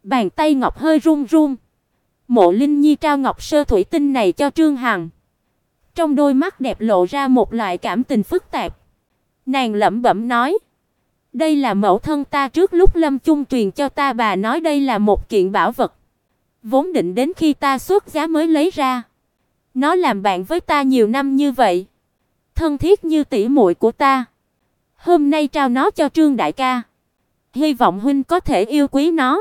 Bàn tay ngọc hơi run run. Mộ Linh Nhi trao ngọc sơ thủy tinh này cho Trương Hằng. Trong đôi mắt đẹp lộ ra một loại cảm tình phức tạp. Nàng lẩm bẩm nói: "Đây là mẫu thân ta trước lúc lâm chung truyền cho ta, bà nói đây là một kiện bảo vật. Vốn định đến khi ta xuất giá mới lấy ra. Nó làm bạn với ta nhiều năm như vậy, thân thiết như tỷ muội của ta. Hôm nay trao nó cho Trương đại ca. Hy vọng huynh có thể yêu quý nó."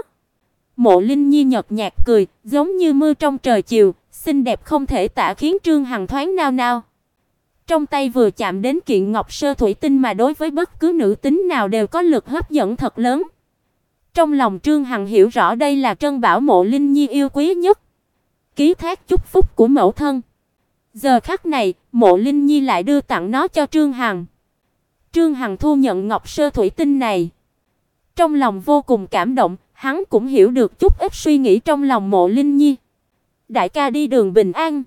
Mộ Linh Nhi nhợt nhạt cười, giống như mưa trong trời chiều, xinh đẹp không thể tả, khiến Trương Hằng thoáng nao nao. Trong tay vừa chạm đến kiện ngọc sơ thủy tinh mà đối với bất cứ nữ tính nào đều có lực hấp dẫn thật lớn. Trong lòng Trương Hằng hiểu rõ đây là trân bảo Mộ Linh Nhi yêu quý nhất, ký thác chúc phúc của mẫu thân. Giờ khắc này, Mộ Linh Nhi lại đưa tặng nó cho Trương Hằng. Trương Hằng thu nhận ngọc sơ thủy tinh này, trong lòng vô cùng cảm động, hắn cũng hiểu được chút ít suy nghĩ trong lòng Mộ Linh Nhi. Đại ca đi đường bình an.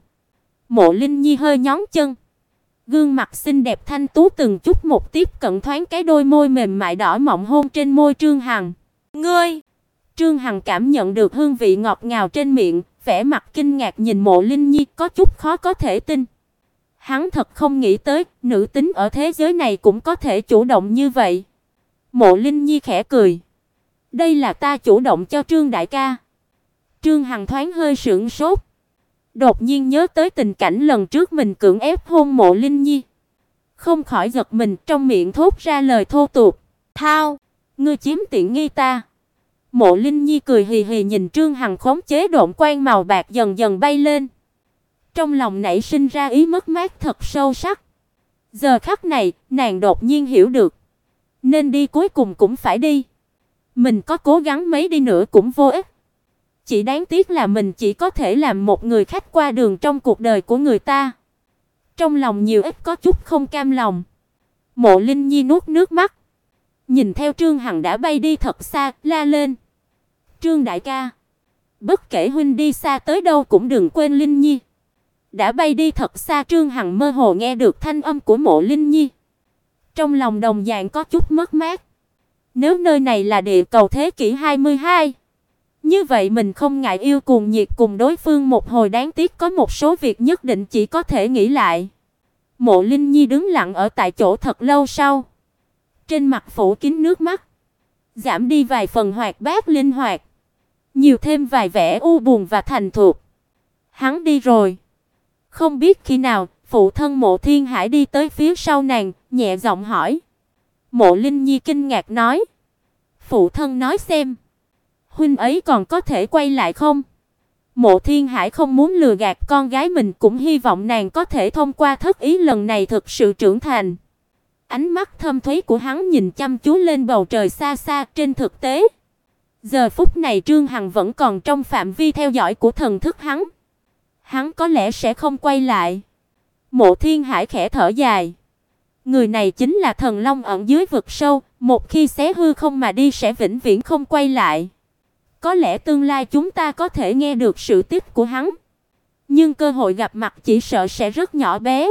Mộ Linh Nhi hơi nhón chân, gương mặt xinh đẹp thanh tú từng chút một tiếp cận thoáng cái đôi môi mềm mại đỏ mọng hôn trên môi Trương Hằng. "Ngươi?" Trương Hằng cảm nhận được hương vị ngọt ngào trên miệng, vẻ mặt kinh ngạc nhìn Mộ Linh Nhi, có chút khó có thể tin. Hắn thật không nghĩ tới, nữ tính ở thế giới này cũng có thể chủ động như vậy. Mộ Linh Nhi khẽ cười: "Đây là ta chủ động cho Trương đại ca." Trương Hằng thoáng hơi sững sốt, đột nhiên nhớ tới tình cảnh lần trước mình cưỡng ép hôn Mộ Linh Nhi, không khỏi giật mình, trong miệng thốt ra lời thô tục: "Thao, ngươi chiếm tiện nghi ta." Mộ Linh Nhi cười hì hì nhìn Trương Hằng khống chế độn quang màu bạc dần dần bay lên. Trong lòng nảy sinh ra ý mất mát thật sâu sắc. Giờ khắc này, nàng đột nhiên hiểu được, nên đi cuối cùng cũng phải đi. Mình có cố gắng mấy đi nữa cũng vô ích. Chỉ đáng tiếc là mình chỉ có thể làm một người khách qua đường trong cuộc đời của người ta. Trong lòng nhiều ít có chút không cam lòng. Mộ Linh Nhi nuốt nước mắt, nhìn theo Trương Hằng đã bay đi thật xa, la lên: "Trương đại ca, bất kể huynh đi xa tới đâu cũng đừng quên Linh Nhi." Đã bay đi thật xa, Trương Hằng mơ hồ nghe được thanh âm của Mộ Linh Nhi. Trong lòng đồng dạng có chút mất mát. Nếu nơi này là địa cầu thế kỷ 22, như vậy mình không ngại yêu cuồng nhiệt cùng đối phương một hồi, đáng tiếc có một số việc nhất định chỉ có thể nghĩ lại. Mộ Linh Nhi đứng lặng ở tại chỗ thật lâu sau, trên mặt phủ kín nước mắt, giảm đi vài phần hoạt bát linh hoạt, nhiều thêm vài vẻ u buồn và thành thục. Hắn đi rồi. Không biết khi nào, phụ thân Mộ Thiên Hải đi tới phía sau nàng, nhẹ giọng hỏi. Mộ Linh Nhi kinh ngạc nói: "Phụ thân nói xem, huynh ấy còn có thể quay lại không?" Mộ Thiên Hải không muốn lừa gạt con gái mình, cũng hy vọng nàng có thể thông qua thất ý lần này thực sự trưởng thành. Ánh mắt thâm thúy của hắn nhìn chăm chú lên bầu trời xa xa. Trên thực tế, giờ phút này Trương Hằng vẫn còn trong phạm vi theo dõi của thần thức hắn. Hắn có lẽ sẽ không quay lại. Mộ Thiên Hải khẽ thở dài. Người này chính là thần long ẩn dưới vực sâu, một khi xé hư không mà đi sẽ vĩnh viễn không quay lại. Có lẽ tương lai chúng ta có thể nghe được sự tích của hắn, nhưng cơ hội gặp mặt chỉ sợ sẽ rất nhỏ bé.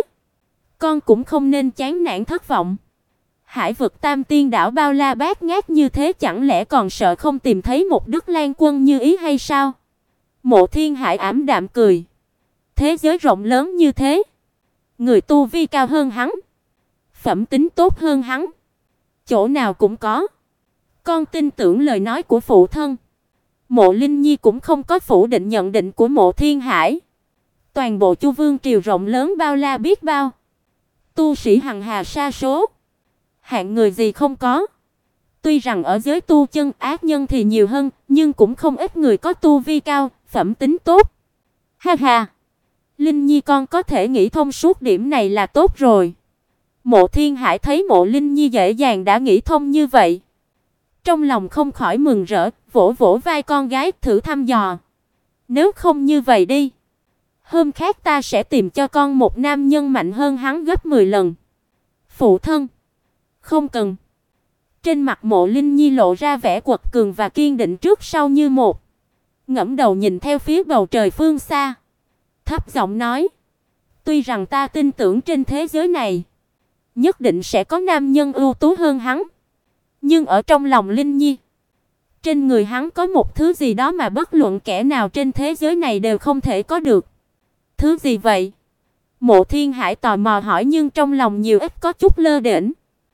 Con cũng không nên chán nản thất vọng. Hải vực Tam Tiên đảo bao la bát ngát như thế, chẳng lẽ còn sợ không tìm thấy một Đức Lan Quân như ý hay sao? Mộ Thiên Hải ảm đạm cười. Thế giới rộng lớn như thế, người tu vi cao hơn hắn, phẩm tính tốt hơn hắn, chỗ nào cũng có. Con tin tưởng lời nói của phụ thân. Mộ Linh Nhi cũng không có phủ định nhận định của Mộ Thiên Hải. Toàn bộ Chu Vương triều rộng lớn bao la biết bao, tu sĩ hằng hà sa số, hạng người gì không có. Tuy rằng ở giới tu chân ác nhân thì nhiều hơn, nhưng cũng không ít người có tu vi cao, phẩm tính tốt. Ha ha, Linh Nhi con có thể nghĩ thông suốt điểm này là tốt rồi. Mộ Thiên Hải thấy Mộ Linh Nhi dễ dàng đã nghĩ thông như vậy, trong lòng không khỏi mừng rỡ, vỗ vỗ vai con gái thử thăm dò. Nếu không như vậy đi, hôm khác ta sẽ tìm cho con một nam nhân mạnh hơn hắn gấp 10 lần. Phụ thân, không cần. Trên mặt Mộ Linh Nhi lộ ra vẻ quật cường và kiên định trước sau như một. Ngẩng đầu nhìn theo phía bầu trời phương xa, thấp giọng nói: "Tuy rằng ta tin tưởng trên thế giới này nhất định sẽ có nam nhân ưu tú hơn hắn, nhưng ở trong lòng Linh Nhi, Trên người hắn có một thứ gì đó mà bất luận kẻ nào trên thế giới này đều không thể có được. Thứ gì vậy? Mộ Thiên Hải tò mò hỏi nhưng trong lòng nhiều ít có chút lơ đễnh.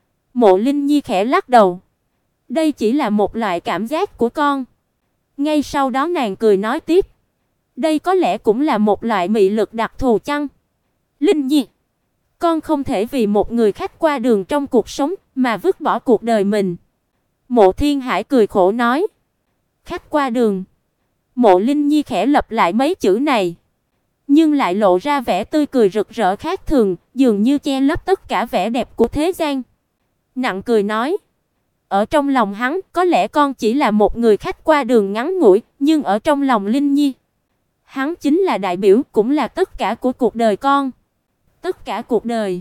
Mộ Linh Nhi khẽ lắc đầu. Đây chỉ là một loại cảm giác của con. Ngay sau đó nàng cười nói tiếp. Đây có lẽ cũng là một loại mị lực đặc thù chăng? Linh Nhi, con không thể vì một người khách qua đường trong cuộc sống mà vứt bỏ cuộc đời mình. Mộ Thiên Hải cười khổ nói. Khách qua đường. Mộ Linh Nhi khẽ lặp lại mấy chữ này, nhưng lại lộ ra vẻ tươi cười rực rỡ khác thường, dường như che lấp tất cả vẻ đẹp của thế gian. Nặng cười nói. Ở trong lòng hắn, có lẽ con chỉ là một người khách qua đường ngắn ngủi, nhưng ở trong lòng Linh Nhi, hắn chính là đại biểu, cũng là tất cả của cuộc đời con. Tất cả cuộc đời.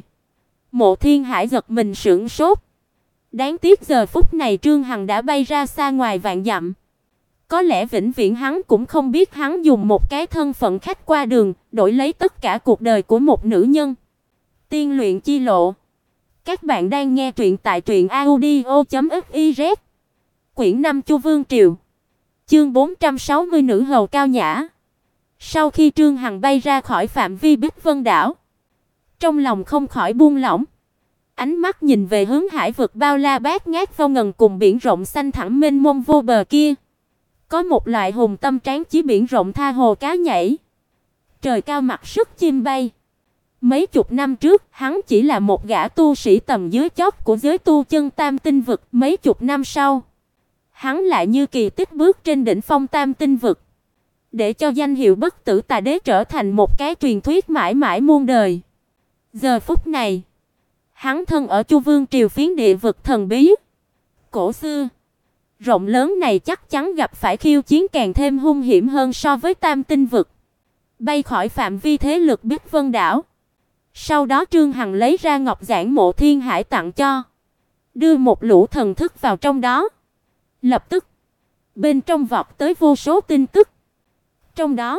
Mộ Thiên Hải giật mình sửng sốt. Đáng tiếc giờ phút này Trương Hằng đã bay ra xa ngoài vạn dặm. Có lẽ vĩnh viễn hắn cũng không biết hắn dùng một cái thân phận khách qua đường đổi lấy tất cả cuộc đời của một nữ nhân. Tiên luyện chi lộ. Các bạn đang nghe truyện tại truyệnaudio.fiz. Quyển 5 Chu Vương Triều. Chương 460 Nữ hầu cao nhã. Sau khi Trương Hằng bay ra khỏi phạm vi Bích Vân đảo, trong lòng không khỏi buông lỏng. Ánh mắt nhìn về hướng hải vực bao la bát ngát vô ngần cùng biển rộng xanh thẳm mênh mông vô bờ kia. Có một loại hùng tâm tráng chí biển rộng tha hồ cá nhảy. Trời cao mặc sức chim bay. Mấy chục năm trước, hắn chỉ là một gã tu sĩ tầm dưới chót của giới tu chân Tam Tinh vực, mấy chục năm sau, hắn lại như kỳ tích bước trên đỉnh phong Tam Tinh vực, để cho danh hiệu Bất Tử Tà Đế trở thành một cái truyền thuyết mãi mãi muôn đời. Giờ phút này, hắn thân ở Chu Vương Triều phiến địa vực thần bí, cổ xưa, rộng lớn này chắc chắn gặp phải khiêu chiến càng thêm hung hiểm hơn so với Tam Tinh vực. Bay khỏi phạm vi thế lực Bích Vân đảo. Sau đó Trương Hằng lấy ra ngọc giản Mộ Thiên Hải tặng cho, đưa một lũ thần thức vào trong đó. Lập tức, bên trong vọt tới vô số tin tức. Trong đó,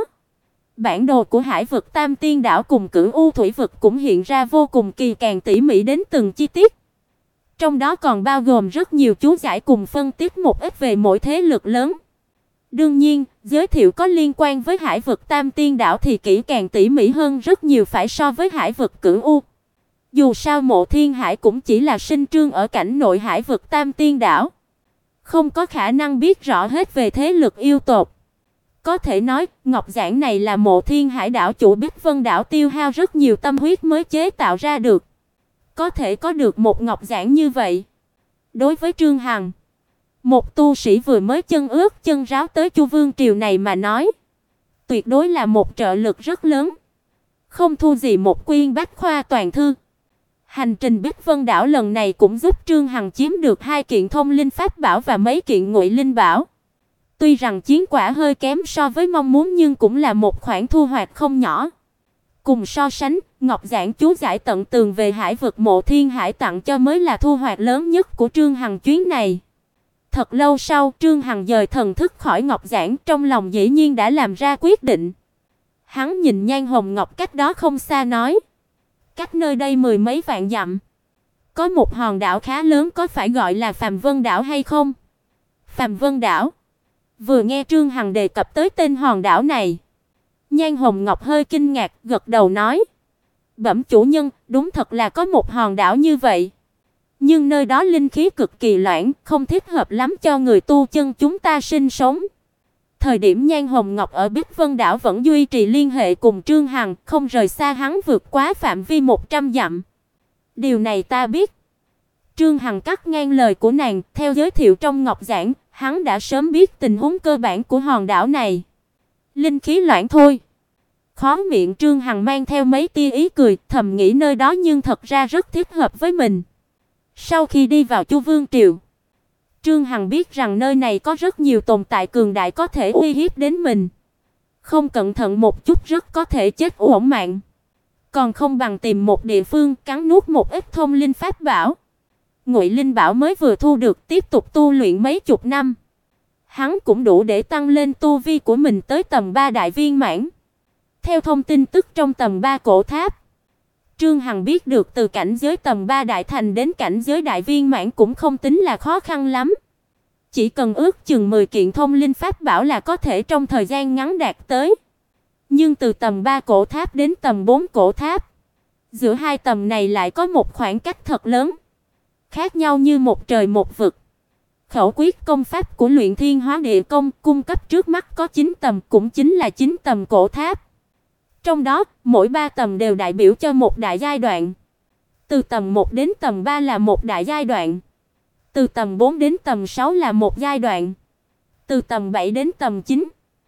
bản đồ của hải vực Tam Tiên đảo cùng Cửu U thủy vực cũng hiện ra vô cùng kỳ càng tỉ mỉ đến từng chi tiết. Trong đó còn bao gồm rất nhiều chú giải cùng phân tích một ít về mỗi thế lực lớn. Đương nhiên, giới thiệu có liên quan với hải vực Tam Tiên đảo thì kỹ càng tỉ mỉ hơn rất nhiều phải so với hải vực Cửu U. Dù sao Mộ Thiên Hải cũng chỉ là sinh trương ở cảnh nội hải vực Tam Tiên đảo, không có khả năng biết rõ hết về thế lực yêu tộc. Có thể nói, ngọc giản này là Mộ Thiên Hải đảo chủ Bích Vân đảo tiêu hao rất nhiều tâm huyết mới chế tạo ra được. Có thể có được một ngọc giản như vậy, đối với Trương Hằng, một tu sĩ vừa mới chân ướt chân ráo tới Chu Vương Triều này mà nói, tuyệt đối là một trợ lực rất lớn. Không thua gì một quyển bách khoa toàn thư. Hành trình Bích Vân đảo lần này cũng giúp Trương Hằng chiếm được 2 kiện thông linh pháp bảo và mấy kiện ngụy linh bảo. Tuy rằng chiến quả hơi kém so với mong muốn nhưng cũng là một khoản thu hoạch không nhỏ. Cùng so sánh, ngọc giản chú giải tận tường về hải vực Mộ Thiên Hải tặng cho mới là thu hoạch lớn nhất của Trương Hằng chuyến này. Thật lâu sau, Trương Hằng dời thần thức khỏi ngọc giản, trong lòng dĩ nhiên đã làm ra quyết định. Hắn nhìn Nhan Hồng Ngọc cách đó không xa nói, cách nơi đây 10 mấy vạn dặm, có một hòn đảo khá lớn, có phải gọi là Phàm Vân đảo hay không? Phàm Vân đảo. Vừa nghe Trương Hằng đề cập tới tên hòn đảo này, Nhan Hồng Ngọc hơi kinh ngạc, gật đầu nói, bẩm chủ nhân, đúng thật là có một hòn đảo như vậy. Nhưng nơi đó linh khí cực kỳ loãng, không thích hợp lắm cho người tu chân chúng ta sinh sống. Thời điểm Nhan Hồng Ngọc ở Bích Vân đảo vẫn duy trì liên hệ cùng Trương Hằng, không rời xa hắn vượt quá phạm vi 100 dặm. Điều này ta biết. Trương Hằng cắt ngang lời của nàng, theo giới thiệu trong ngọc giản, hắn đã sớm biết tình huống cơ bản của hòn đảo này. Linh khí loãng thôi. Khóe miệng Trương Hằng mang theo mấy tia ý cười, thầm nghĩ nơi đó nhưng thật ra rất thích hợp với mình. Sau khi đi vào Chu Vương Triều, Trương Hằng biết rằng nơi này có rất nhiều tồn tại cường đại có thể uy hiếp đến mình. Không cẩn thận một chút rất có thể chết uổng mạng. Còn không bằng tìm một địa phương cắn nuốt một ít thông linh pháp bảo. Ngụy linh bảo mới vừa thu được, tiếp tục tu luyện mấy chục năm, hắn cũng đủ để tăng lên tu vi của mình tới tầm 3 đại viên mãn. Theo thông tin tức trong tầm 3 cổ tháp, Trương Hằng biết được từ cảnh giới tầm 3 đại thành đến cảnh giới đại viên mãn cũng không tính là khó khăn lắm. chỉ cần ước chừng 10 kiện thông linh pháp bảo là có thể trong thời gian ngắn đạt tới. Nhưng từ tầm 3 cổ tháp đến tầm 4 cổ tháp, giữa hai tầm này lại có một khoảng cách thật lớn, khác nhau như một trời một vực. Khẩu quyết công pháp của Luyện Thiên Hóa Địa Công cung cấp trước mắt có 9 tầm, cũng chính là 9 tầm cổ tháp. Trong đó, mỗi 3 tầm đều đại biểu cho một đại giai đoạn. Từ tầm 1 đến tầm 3 là một đại giai đoạn. Từ tầm 4 đến tầm 6 là một giai đoạn. Từ tầm 7 đến tầm 9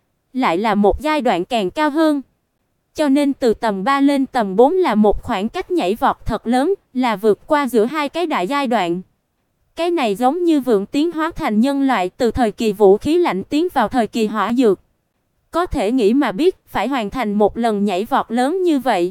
lại là một giai đoạn càng cao hơn. Cho nên từ tầm 3 lên tầm 4 là một khoảng cách nhảy vọt thật lớn, là vượt qua giữa hai cái đại giai đoạn. Cái này giống như vượng tiến hóa thành nhân loại, từ thời kỳ vũ khí lạnh tiến vào thời kỳ hỏa dược. Có thể nghĩ mà biết, phải hoàn thành một lần nhảy vọt lớn như vậy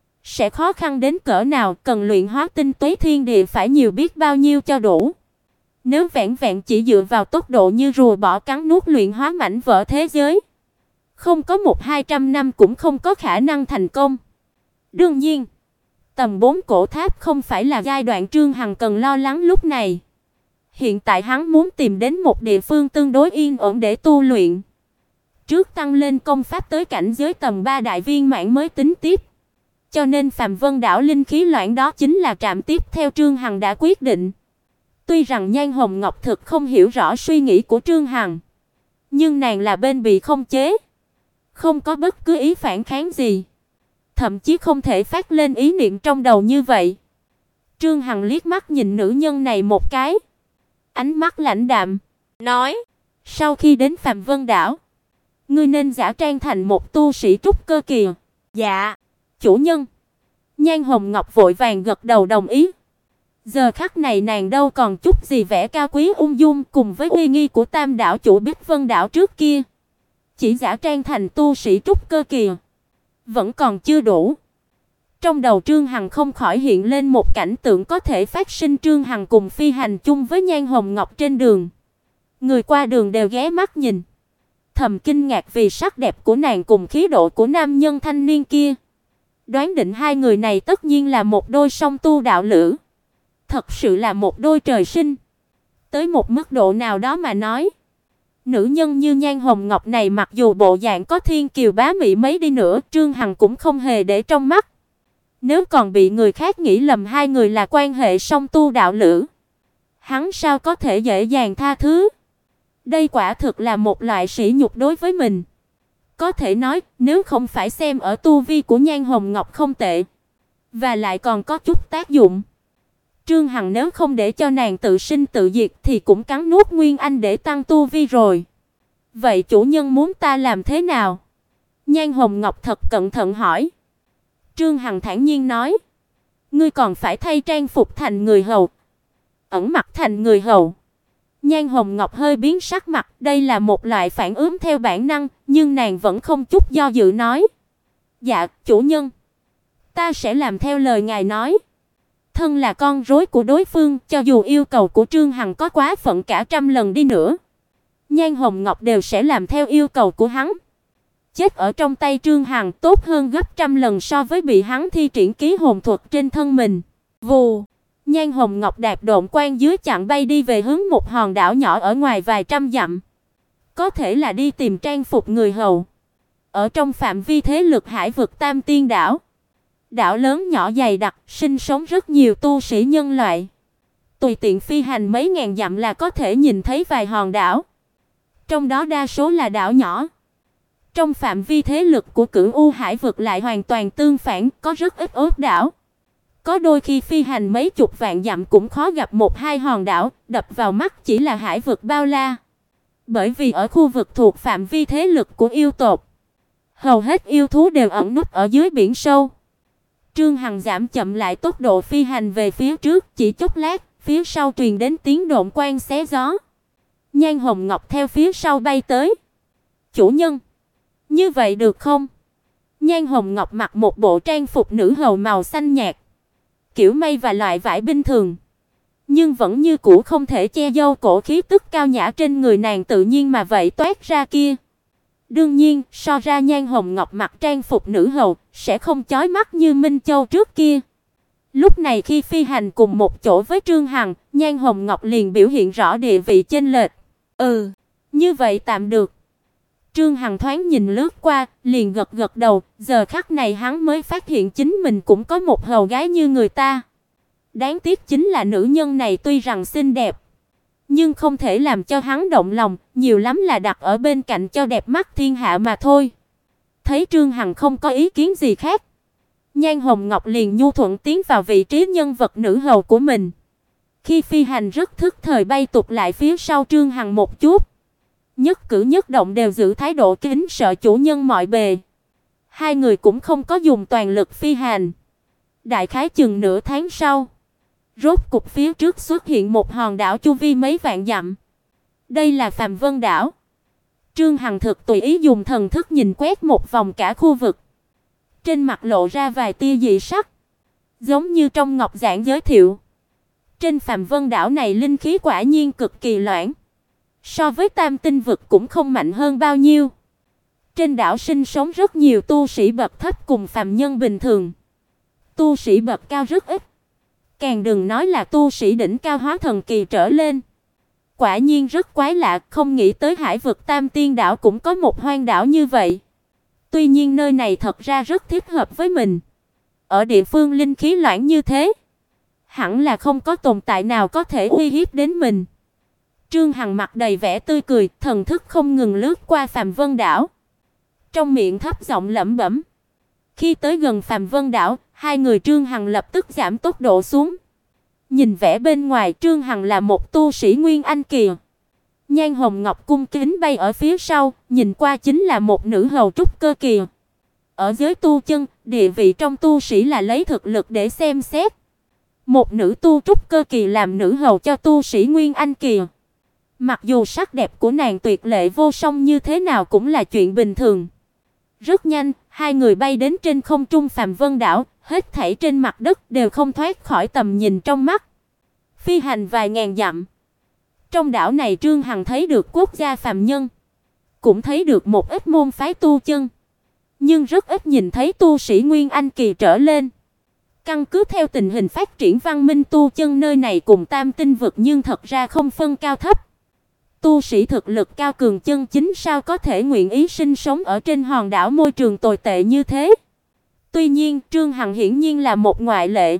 sẽ khó khăn đến cỡ nào, cần luyện hóa tinh túy thiên địa phải nhiều biết bao nhiêu cho đủ. Nếu vẹn vẹn chỉ dựa vào tốc độ như rùa bọ cắn nuốt luyện hóa mảnh vỡ thế giới, không có 100-200 năm cũng không có khả năng thành công. Đương nhiên, tầm 4 cổ tháp không phải là giai đoạn Trương Hằng cần lo lắng lúc này. Hiện tại hắn muốn tìm đến một địa phương tương đối yên ổn để tu luyện. Trước tăng lên công pháp tới cảnh giới tầm 3 đại viên mãn mới tính tiếp. Cho nên Phàm Vân đảo linh khí loãng đó chính là trạm tiếp theo Trương Hằng đã quyết định. Tuy rằng Nhan Hồng Ngọc thực không hiểu rõ suy nghĩ của Trương Hằng, nhưng nàng là bên bị không chế, không có bất cứ ý phản kháng gì, thậm chí không thể phát lên ý niệm trong đầu như vậy. Trương Hằng liếc mắt nhìn nữ nhân này một cái, ánh mắt lãnh đạm, nói: "Sau khi đến Phàm Vân đảo, ngươi nên giả trang thành một tu sĩ trúc cơ kìa." "Dạ, chủ nhân." Nhan Hồng Ngọc vội vàng gật đầu đồng ý. Giờ khắc này nàng đâu còn chút gì vẻ cao quý ung dung cùng với uy nghi của Tam đảo chủ Bích Vân đảo trước kia. Chỉ giả trang thành tu sĩ trúc cơ kìa, vẫn còn chưa đủ. Trong đầu Trương Hằng không khỏi hiện lên một cảnh tượng có thể phát sinh. Trương Hằng cùng phi hành chung với Nhan Hồng Ngọc trên đường. Người qua đường đều ghé mắt nhìn, thầm kinh ngạc vì sắc đẹp của nàng cùng khí độ của nam nhân thanh niên kia. Đoán định hai người này tất nhiên là một đôi song tu đạo lữ. Thật sự là một đôi trời sinh. Tới một mức độ nào đó mà nói, nữ nhân như Nhan Hồng Ngọc này mặc dù bộ dạng có thiên kiều bá mỹ mấy đi nữa, Trương Hằng cũng không hề để trong mắt. Nếu còn bị người khác nghĩ lầm hai người là quan hệ song tu đạo lữ, hắn sao có thể dễ dàng tha thứ. Đây quả thực là một loại sỉ nhục đối với mình. Có thể nói, nếu không phải xem ở tu vi của Nhan Hồng Ngọc không tệ, và lại còn có chút tác dụng, Trương Hằng nếu không để cho nàng tự sinh tự diệt thì cũng cắn nuốt Nguyên Anh để tăng tu vi rồi. Vậy chủ nhân muốn ta làm thế nào? Nhan Hồng Ngọc thật cẩn thận hỏi. Trương Hằng thản nhiên nói: "Ngươi còn phải thay trang phục thành người hầu, ẩn mặt thành người hầu." Nhan Hồng Ngọc hơi biến sắc mặt, đây là một loại phản ứng theo bản năng, nhưng nàng vẫn không chút do dự nói: "Dạ, chủ nhân, ta sẽ làm theo lời ngài nói." Thân là con rối của đối phương, cho dù yêu cầu của Trương Hằng có quá phận cả trăm lần đi nữa, Nhan Hồng Ngọc đều sẽ làm theo yêu cầu của hắn. Chết ở trong tay Trương Hằng tốt hơn gấp trăm lần so với bị hắn thi triển ký hồn thuật trên thân mình. Vù, Nhan Hồng Ngọc đạp độn quang dưới chặng bay đi về hướng một hòn đảo nhỏ ở ngoài vài trăm dặm. Có thể là đi tìm trang phục người hầu. Ở trong phạm vi thế lực hải vực Tam Tiên đảo, đảo lớn nhỏ dày đặc, sinh sống rất nhiều tu sĩ nhân loại. Tùy tiện phi hành mấy ngàn dặm là có thể nhìn thấy vài hòn đảo. Trong đó đa số là đảo nhỏ. Trong phạm vi thế lực của Cửu U hải vực lại hoàn toàn tương phản, có rất ít ốc đảo. Có đôi khi phi hành mấy chục vạn dặm cũng khó gặp một hai hòn đảo, đập vào mắt chỉ là hải vực bao la. Bởi vì ở khu vực thuộc phạm vi thế lực của yêu tộc, hầu hết yêu thú đều ẩn núp ở dưới biển sâu. Trương Hằng giảm chậm lại tốc độ phi hành về phía trước, chỉ chốc lát, phía sau truyền đến tiếng độn quang xé gió. Nhan Hồng Ngọc theo phía sau bay tới. "Chủ nhân, như vậy được không?" Nhan Hồng Ngọc mặc một bộ trang phục nữ hầu màu xanh nhạt, kiểu mây và loại vải bình thường, nhưng vẫn như cũ không thể che giấu cổ khí tức cao nhã trên người nàng tự nhiên mà vậy toát ra kia. Đương nhiên, so ra Nhan Hồng Ngọc mặc trang phục nữ hầu sẽ không chói mắt như Minh Châu trước kia. Lúc này khi phi hành cùng một chỗ với Trương Hằng, Nhan Hồng Ngọc liền biểu hiện rõ địa vị chênh lệch. "Ừ, như vậy tạm được." Trương Hằng thoáng nhìn lướt qua, liền gật gật đầu, giờ khắc này hắn mới phát hiện chính mình cũng có một hầu gái như người ta. Đáng tiếc chính là nữ nhân này tuy rằng xinh đẹp, nhưng không thể làm cho hắn động lòng, nhiều lắm là đặt ở bên cạnh cho đẹp mắt thiên hạ mà thôi. Thấy Trương Hằng không có ý kiến gì khác, Nhan Hồng Ngọc liền nhu thuận tiến vào vị trí nhân vật nữ hầu của mình. Khi phi hành rất thức thời bay tụt lại phía sau Trương Hằng một chút, nhất cử nhất động đều giữ thái độ kính sợ chủ nhân mọi bề. Hai người cũng không có dùng toàn lực phi hành. Đại khái chừng nửa tháng sau, rốt cục phía trước xuất hiện một hòn đảo chu vi mấy vạn dặm. Đây là Phàm Vân đảo. Trương Hằng thực tùy ý dùng thần thức nhìn quét một vòng cả khu vực. Trên mặt lộ ra vài tia dị sắc, giống như trong ngọc giản giới thiệu. Trên Phàm Vân đảo này linh khí quả nhiên cực kỳ loãng, so với Tam Tinh vực cũng không mạnh hơn bao nhiêu. Trên đảo sinh sống rất nhiều tu sĩ bậc thấp cùng phàm nhân bình thường. Tu sĩ bậc cao rất ít, càng đừng nói là tu sĩ đỉnh cao hóa thần kỳ trở lên. Quả nhiên rất quái lạ, không nghĩ tới hải vực Tam Tiên đảo cũng có một hoang đảo như vậy. Tuy nhiên nơi này thật ra rất thích hợp với mình. Ở địa phương linh khí loãng như thế, hẳn là không có tồn tại nào có thể uy hiếp đến mình. Trương Hằng mặt đầy vẻ tươi cười, thần thức không ngừng lướt qua Phàm Vân đảo, trong miệng thấp giọng lẩm bẩm. Khi tới gần Phàm Vân đảo, hai người Trương Hằng lập tức giảm tốc độ xuống. Nhìn vẻ bên ngoài, Trương Hằng là một tu sĩ Nguyên Anh kỳ. Nhan Hồng Ngọc cung kính bay ở phía sau, nhìn qua chính là một nữ hầu trúc cơ kỳ. Ở giới tu chân, địa vị trong tu sĩ là lấy thực lực để xem xét. Một nữ tu trúc cơ kỳ làm nữ hầu cho tu sĩ Nguyên Anh kỳ, mặc dù sắc đẹp của nàng tuyệt lệ vô song như thế nào cũng là chuyện bình thường. Rất nhanh, hai người bay đến trên không trung Phàm Vân đảo, hết thảy trên mặt đất đều không thoát khỏi tầm nhìn trong mắt. Phi hành vài ngàn dặm. Trong đảo này Trương Hằng thấy được quốc gia phàm nhân, cũng thấy được một ít môn phái tu chân, nhưng rất ít nhìn thấy tu sĩ Nguyên Anh kỳ trở lên. Căn cứ theo tình hình phát triển văn minh tu chân nơi này cùng Tam Tinh vực nhưng thật ra không phân cao thấp. Tu sĩ thực lực cao cường chân chính sao có thể nguyện ý sinh sống ở trên hòn đảo môi trường tồi tệ như thế. Tuy nhiên, Trương Hằng hiển nhiên là một ngoại lệ.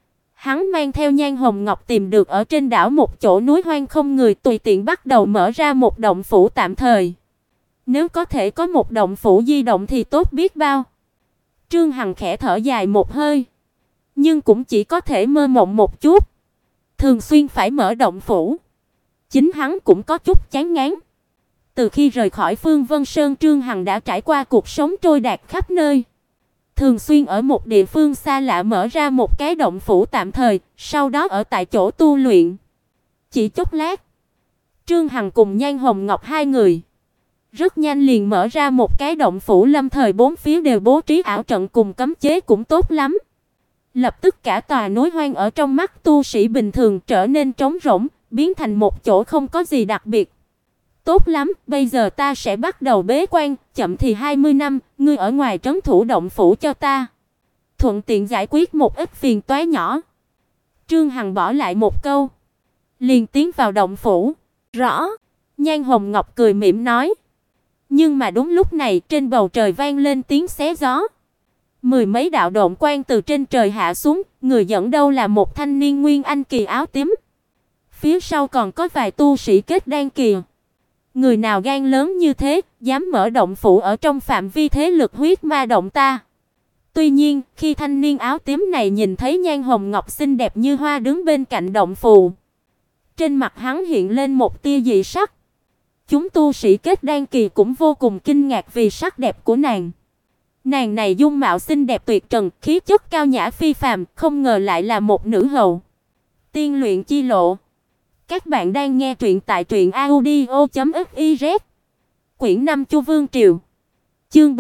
Hắn mang theo Nhan Hồng Ngọc tìm được ở trên đảo một chỗ núi hoang không người, tùy tiện bắt đầu mở ra một động phủ tạm thời. Nếu có thể có một động phủ di động thì tốt biết bao. Trương Hằng khẽ thở dài một hơi, nhưng cũng chỉ có thể mơ mộng một chút. Thường xuyên phải mở động phủ, chính hắn cũng có chút chán ngán. Từ khi rời khỏi Phương Vân Sơn, Trương Hằng đã trải qua cuộc sống trôi dạt khắp nơi. Thường xuyên ở một địa phương xa lạ mở ra một cái động phủ tạm thời, sau đó ở tại chỗ tu luyện. Chỉ chốc lát, Trương Hằng cùng Nhan Hồng Ngọc hai người rất nhanh liền mở ra một cái động phủ lâm thời, bốn phía đều bố trí ảo trận cùng cấm chế cũng tốt lắm. Lập tức cả tòa núi hoang ở trong mắt tu sĩ bình thường trở nên trống rỗng, biến thành một chỗ không có gì đặc biệt. Tốt lắm, bây giờ ta sẽ bắt đầu bế quan, chậm thì 20 năm, ngươi ở ngoài trấn thủ động phủ cho ta. Thuận tiện giải quyết một ít phiền toái nhỏ. Trương Hằng bỏ lại một câu, liền tiến vào động phủ. Rõ. Nhan Hồng Ngọc cười mỉm nói. Nhưng mà đúng lúc này, trên bầu trời vang lên tiếng xé gió. Mười mấy đạo độn quang từ trên trời hạ xuống, người dẫn đâu là một thanh niên Nguyên Anh kỳ áo tím. Phía sau còn có vài tu sĩ kết đan kỳ. Người nào gan lớn như thế, dám mở động phủ ở trong phạm vi thế lực huyết ma động ta. Tuy nhiên, khi thanh niên áo tím này nhìn thấy Nhan Hồng Ngọc xinh đẹp như hoa đứng bên cạnh động phủ, trên mặt hắn hiện lên một tia dị sắc. Chúng tu sĩ kết đan kỳ cũng vô cùng kinh ngạc vì sắc đẹp của nàng. Nàng này dung mạo xinh đẹp tuyệt trần, khí chất cao nhã phi phàm, không ngờ lại là một nữ hầu. Tiên luyện chi lộ. Các bạn đang nghe truyện tại truyệnaudio.fiz. Quyển 5 Chu Vương Triều. Chương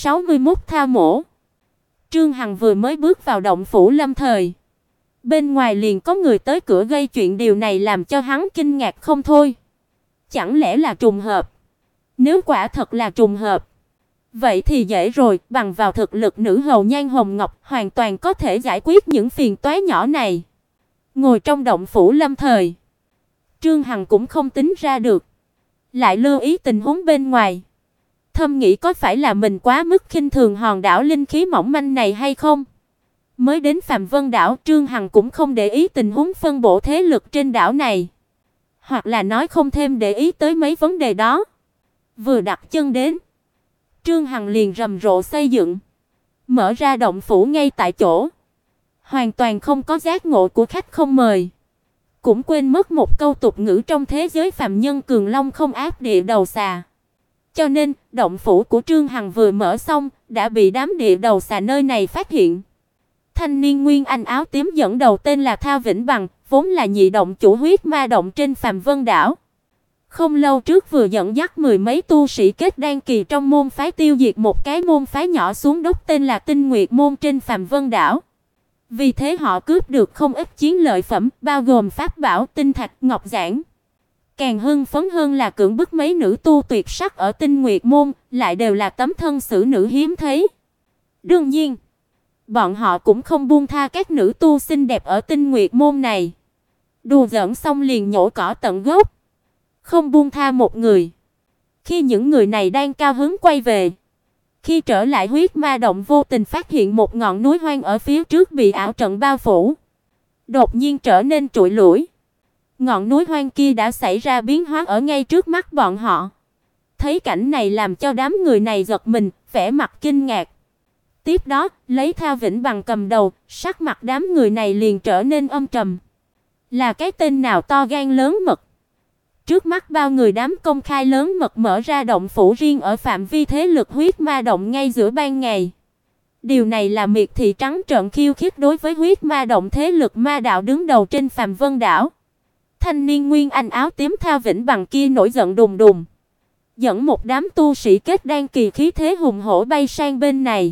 461 Thao mổ. Trương Hằng vừa mới bước vào động phủ lâm thời, bên ngoài liền có người tới cửa gây chuyện, điều này làm cho hắn kinh ngạc không thôi. Chẳng lẽ là trùng hợp? Nếu quả thật là trùng hợp, vậy thì dễ rồi, bằng vào thực lực nữ hầu Nhan Hồng Ngọc hoàn toàn có thể giải quyết những phiền toái nhỏ này. Ngồi trong động phủ lâm thời, Trương Hằng cũng không tính ra được, lại lưu ý tình huống bên ngoài. Thầm nghĩ có phải là mình quá mức khinh thường hòn đảo linh khí mỏng manh này hay không? Mới đến Phạm Vân đảo, Trương Hằng cũng không để ý tình huống phân bổ thế lực trên đảo này, hoặc là nói không thêm để ý tới mấy vấn đề đó. Vừa đặt chân đến, Trương Hằng liền rầm rộ xây dựng, mở ra động phủ ngay tại chỗ, hoàn toàn không có giác ngộ của khách không mời, cũng quên mất một câu tục ngữ trong thế giới phàm nhân cường long không áp địa đầu xà. Cho nên, động phủ của Trương Hằng vừa mở xong, đã bị đám địa đầu xà nơi này phát hiện. Thanh niên Nguyên Anh áo tím dẫn đầu tên là Thao Vĩnh Bằng, vốn là nhị động chủ huyết ma động trên Phàm Vân đảo. Không lâu trước vừa dẫn dắt mười mấy tu sĩ kết đan kỳ trong môn phái tiêu diệt một cái môn phái nhỏ xuống đốc tên là Tinh Nguyệt môn trên Phàm Vân đảo. Vì thế họ cướp được không ít chiến lợi phẩm, bao gồm pháp bảo, tinh thạch, ngọc giản. Càng hưng phấn hơn là cưỡng bức mấy nữ tu tuyệt sắc ở Tinh Nguyệt môn, lại đều là tấm thân xử nữ hiếm thấy. Đương nhiên, bọn họ cũng không buông tha các nữ tu xinh đẹp ở Tinh Nguyệt môn này. Đùa giỡn xong liền nhổ cỏ tận gốc, không buông tha một người. Khi những người này đang cao hứng quay về, khi trở lại huyết ma động vô tình phát hiện một ngọn núi hoang ở phía trước bị ảo trận bao phủ, đột nhiên trở nên trụi lủi. Ngọn núi hoang kia đã xảy ra biến hóa ở ngay trước mắt bọn họ. Thấy cảnh này làm cho đám người này giật mình, vẻ mặt kinh ngạc. Tiếp đó, lấy Thao Vĩnh Bằng cầm đầu, sắc mặt đám người này liền trở nên âm trầm. Là cái tên nào to gan lớn mật? Trước mắt bao người đám công khai lớn mật mở ra động phủ riêng ở phạm vi thế lực huyết ma động ngay giữa ban ngày. Điều này là miệt thị trắng trợn khiêu khích đối với huyết ma động thế lực ma đạo đứng đầu trên Phàm Vân đảo. Thanh niên Nguyên Anh áo tím Thao Vĩnh Bằng kia nổi giận đùng đùng, dẫn một đám tu sĩ kết đan kỳ khí thế hùng hổ bay sang bên này.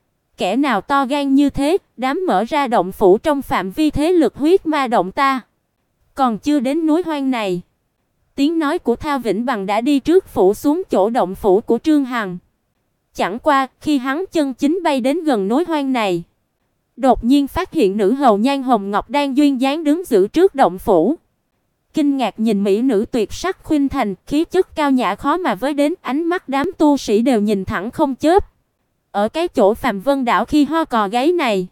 Kẻ nào to gan như thế, dám mở ra động phủ trong phạm vi thế lực huyết ma động ta? Còn chưa đến núi hoang này. Tiếng nói của Thao Vĩnh Bằng đã đi trước phủ xuống chỗ động phủ của Trương Hằng. Chẳng qua, khi hắn chân chính bay đến gần núi hoang này, đột nhiên phát hiện nữ hầu Nhan Hồng Ngọc đang duyên dáng đứng giữ trước động phủ. Kinh ngạc nhìn mỹ nữ tuyệt sắc khuynh thành, khí chất cao nhã khó mà với đến, ánh mắt đám tu sĩ đều nhìn thẳng không chớp. Ở cái chỗ Phàm Vân đảo khi ho cò gáy này,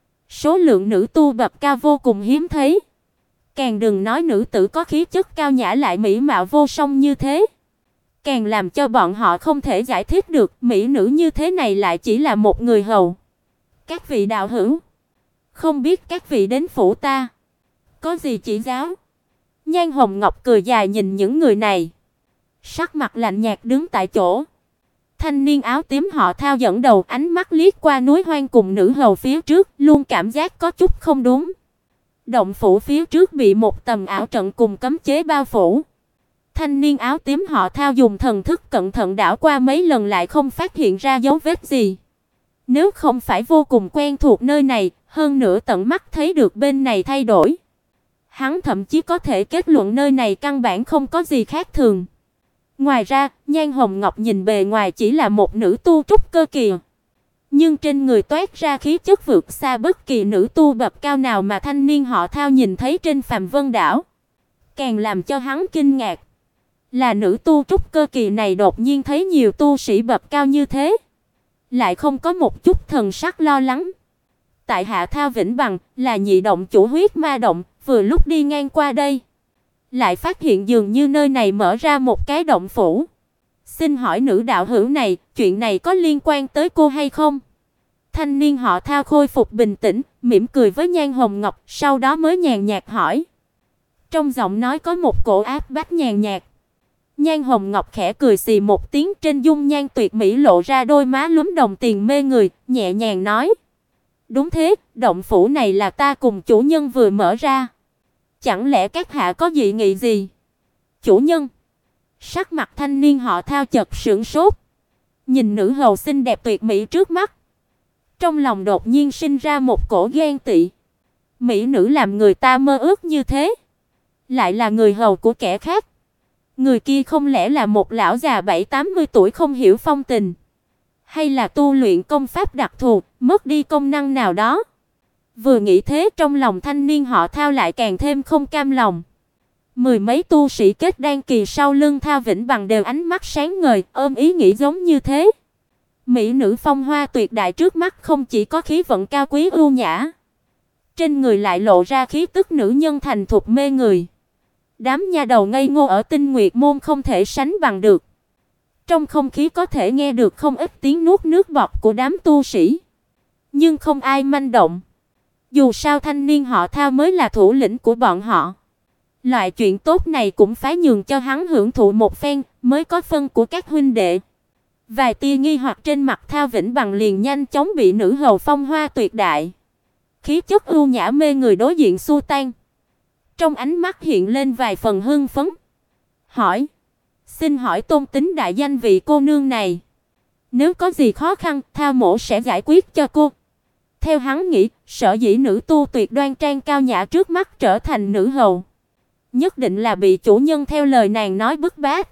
số lượng nữ tu bậc cao vô cùng hiếm thấy. Càng đừng nói nữ tử có khí chất cao nhã lại mỹ mạo vô song như thế. Càng làm cho bọn họ không thể giải thích được, mỹ nữ như thế này lại chỉ là một người hầu. Các vị đạo hữu, không biết các vị đến phủ ta có gì chỉ giáo? Nhan Hồng Ngọc cười dài nhìn những người này, sắc mặt lạnh nhạt đứng tại chỗ. Thanh niên áo tím họ Thao dẫn đầu, ánh mắt liếc qua núi hoang cùng nữ hầu phía trước, luôn cảm giác có chút không đúng. Động phủ phía trước bị một tầm ảo trận cùng cấm chế bao phủ. Thanh niên áo tím họ Thao dùng thần thức cẩn thận đảo qua mấy lần lại không phát hiện ra dấu vết gì. Nếu không phải vô cùng quen thuộc nơi này, hơn nữa tận mắt thấy được bên này thay đổi, hắn thậm chí có thể kết luận nơi này căn bản không có gì khác thường. Ngoài ra, Nhan Hồng Ngọc nhìn bề ngoài chỉ là một nữ tu trúc cơ kỳ, nhưng trên người toát ra khí chất vượt xa bất kỳ nữ tu bậc cao nào mà thanh niên họ Thao nhìn thấy trên Phàm Vân đảo. Càng làm cho hắn kinh ngạc là nữ tu trúc cơ kỳ này đột nhiên thấy nhiều tu sĩ bậc cao như thế, lại không có một chút thần sắc lo lắng. Tại hạ Thao Vĩnh Bằng, là nhị động chủ huyết ma động, vừa lúc đi ngang qua đây, lại phát hiện dường như nơi này mở ra một cái động phủ. Xin hỏi nữ đạo hữu này, chuyện này có liên quan tới cô hay không? Thanh niên họ Thao khôi phục bình tĩnh, mỉm cười với Nhan Hồng Ngọc, sau đó mới nhàn nhạt hỏi. Trong giọng nói có một cổ áp bách nhàn nhạt. Nhan Hồng Ngọc khẽ cười xì một tiếng, trên dung nhan tuyệt mỹ lộ ra đôi má lúm đồng tiền mê người, nhẹ nhàng nói: "Đúng thế, động phủ này là ta cùng chủ nhân vừa mở ra. Chẳng lẽ các hạ có dị nghị gì?" "Chủ nhân?" Sắc mặt thanh niên họ Thao chợt sửng sốt, nhìn nữ hầu xinh đẹp tuyệt mỹ trước mắt, trong lòng đột nhiên sinh ra một cổ ghen tị. Mỹ nữ làm người ta mơ ước như thế, lại là người hầu của kẻ khác. Người kia không lẽ là một lão già 70-80 tuổi không hiểu phong tình, hay là tu luyện công pháp đặc thù, mất đi công năng nào đó? Vừa nghĩ thế, trong lòng thanh niên họ Thao lại càng thêm không cam lòng. Mười mấy tu sĩ kết đan kỳ sau lưng Thao Vĩnh Bằng đều ánh mắt sáng ngời, ôm ý nghĩ giống như thế. Mỹ nữ phong hoa tuyệt đại trước mắt không chỉ có khí vận cao quý ưu nhã, trên người lại lộ ra khí tức nữ nhân thành thục mê người. Đám nha đầu ngây ngô ở Tinh Nguyệt môn không thể sánh bằng được. Trong không khí có thể nghe được không ít tiếng nuốt nước bọt của đám tu sĩ, nhưng không ai manh động. Dù sao thanh niên họ Thao mới là thủ lĩnh của bọn họ. Loại chuyện tốt này cũng phải nhường cho hắn hưởng thụ một phen, mới có phân của các huynh đệ. Vài tia nghi hoặc trên mặt Thao Vĩnh Bằng liền nhanh chóng bị nữ hầu phong hoa tuyệt đại, khí chất ưu nhã mê người đối diện xua tan. Trong ánh mắt hiện lên vài phần hưng phấn. Hỏi: "Xin hỏi tôn tính đại danh vị cô nương này. Nếu có gì khó khăn, Thao mỗ sẽ giải quyết cho cô." Theo hắn nghĩ, sở dĩ nữ tu tuyệt đoan trang cao nhã trước mắt trở thành nữ hầu, nhất định là bị chủ nhân theo lời nàng nói bức bách.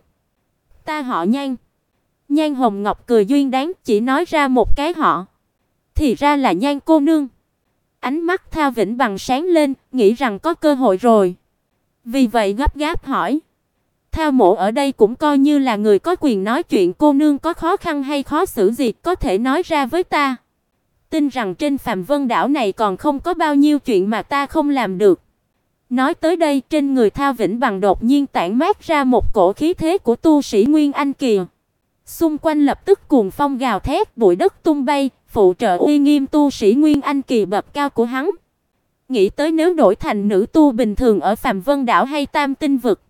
"Ta họ Nhan." Nhan Hồng Ngọc cười duyên dáng, chỉ nói ra một cái họ. Thì ra là Nhan cô nương. Ánh mắt Thao Vĩnh Bằng sáng lên, nghĩ rằng có cơ hội rồi. Vì vậy gấp gáp hỏi: "Thao mỗ ở đây cũng coi như là người có quyền nói chuyện, cô nương có khó khăn hay khó xử gì có thể nói ra với ta. Tin rằng trên Phàm Vân đảo này còn không có bao nhiêu chuyện mà ta không làm được." Nói tới đây, trên người Thao Vĩnh Bằng đột nhiên tản mát ra một cổ khí thế của tu sĩ Nguyên Anh kỳ. Xung quanh lập tức cuồng phong gào thét, bụi đất tung bay, phụ trợ uy nghiêm tu sĩ Nguyên Anh kỳ bậc cao của hắn. Nghĩ tới nếu đổi thành nữ tu bình thường ở Phàm Vân đảo hay Tam Tinh vực,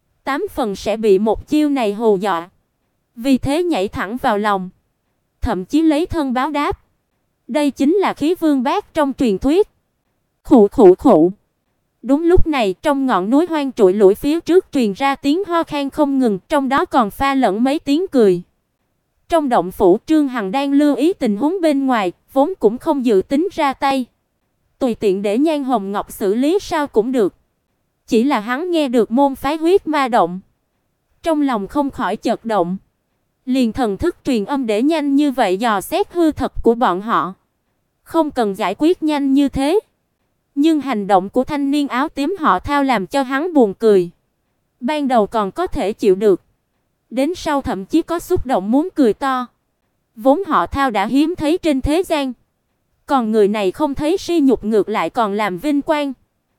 8 phần sẽ bị một chiêu này hù dọa. Vì thế nhảy thẳng vào lòng, thậm chí lấy thân báo đáp. Đây chính là khí vương bát trong truyền thuyết. Khụ khụ khụ. Đúng lúc này, trong ngọn núi hoang trụi lủi phía trước truyền ra tiếng ho khan không ngừng, trong đó còn pha lẫn mấy tiếng cười. Trong động phủ, Trương Hằng đang lưu ý tình huống bên ngoài, vốn cũng không dự tính ra tay. Tùy tiện để Nhan Hồng Ngọc xử lý sao cũng được. Chỉ là hắn nghe được môn phái huyết ma động, trong lòng không khỏi chợt động. Liền thần thức truyền âm để nhanh như vậy dò xét hư thật của bọn họ. Không cần giải quyết nhanh như thế. Nhưng hành động của thanh niên áo tím họ Thao làm cho hắn buồn cười. Ban đầu còn có thể chịu được, đến sau thậm chí có xúc động muốn cười to. Vốn họ Thao đã hiếm thấy trên thế gian, còn người này không thấy si nhục, ngược lại còn làm vinh quang.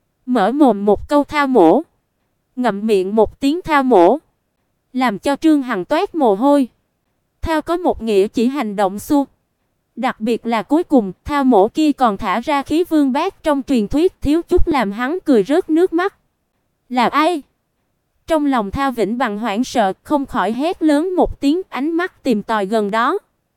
Mở mồm một câu Thao mỗ, ngậm miệng một tiếng Thao mỗ, làm cho Trương Hằng toát mồ hôi. Thao có một nghĩa chỉ hành động xu. Đặc biệt là cuối cùng, Thao mỗ kia còn thả ra khí vương bát trong truyền thuyết, thiếu chút làm hắn cười rớt nước mắt. Là ai? Trong lòng Thao Vĩnh Bằng hoảng sợ, không khỏi hét lớn một tiếng, ánh mắt tìm tòi gần đó.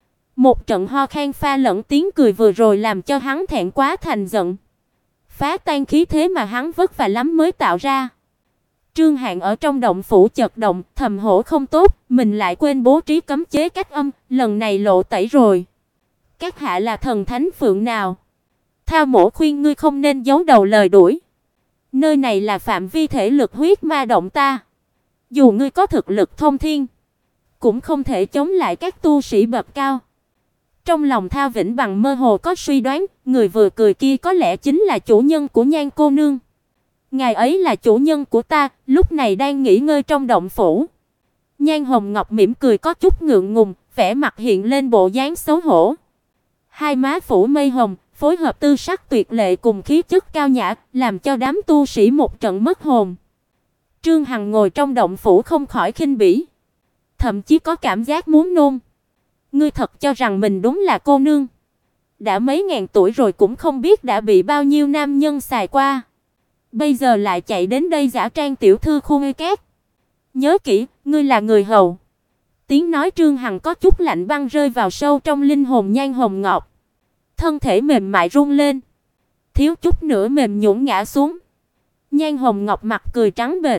Một trận ho khan pha lẫn tiếng cười vừa rồi làm cho hắn thẹn quá thành giận, phá tan khí thế mà hắn vất vả lắm mới tạo ra. Trương Hạng ở trong động phủ chợt động, thầm hổ không tốt, mình lại quên bố trí cấm chế cách âm, lần này lộ tẩy rồi. Các hạ là thần thánh phượng nào? Thao mỗ khuyên ngươi không nên giấu đầu lời đuổi. Nơi này là phạm vi thể lực huyết ma động ta. Dù ngươi có thực lực thông thiên, cũng không thể chống lại các tu sĩ bậc cao. Trong lòng Thao Vĩnh Bằng mơ hồ có suy đoán, người vừa cười kia có lẽ chính là chủ nhân của Nhan cô nương. Ngài ấy là chủ nhân của ta, lúc này đang nghỉ ngơi trong động phủ. Nhan Hồng Ngọc mỉm cười có chút ngượng ngùng, vẻ mặt hiện lên bộ dáng xấu hổ. Hai má phủ mây hồng, phối hợp tư sắc tuyệt lệ cùng khí chất cao nhã, làm cho đám tu sĩ một trận mất hồn. Trương Hằng ngồi trong động phủ không khỏi khinh bỉ, thậm chí có cảm giác muốn nôn. Ngươi thật cho rằng mình đúng là cô nương? Đã mấy ngàn tuổi rồi cũng không biết đã bị bao nhiêu nam nhân xài qua. Bây giờ lại chạy đến đây giả trang tiểu thư khu ngây cát. Nhớ kỹ, ngươi là người hầu. Tiếng nói Trương Hằng có chút lạnh băng rơi vào sâu trong linh hồn Nhan Hồng Ngọc. Thân thể mềm mại run lên, thiếu chút nữa mềm nhũn ngã xuống. Nhan Hồng Ngọc mặt cười trắng bệch,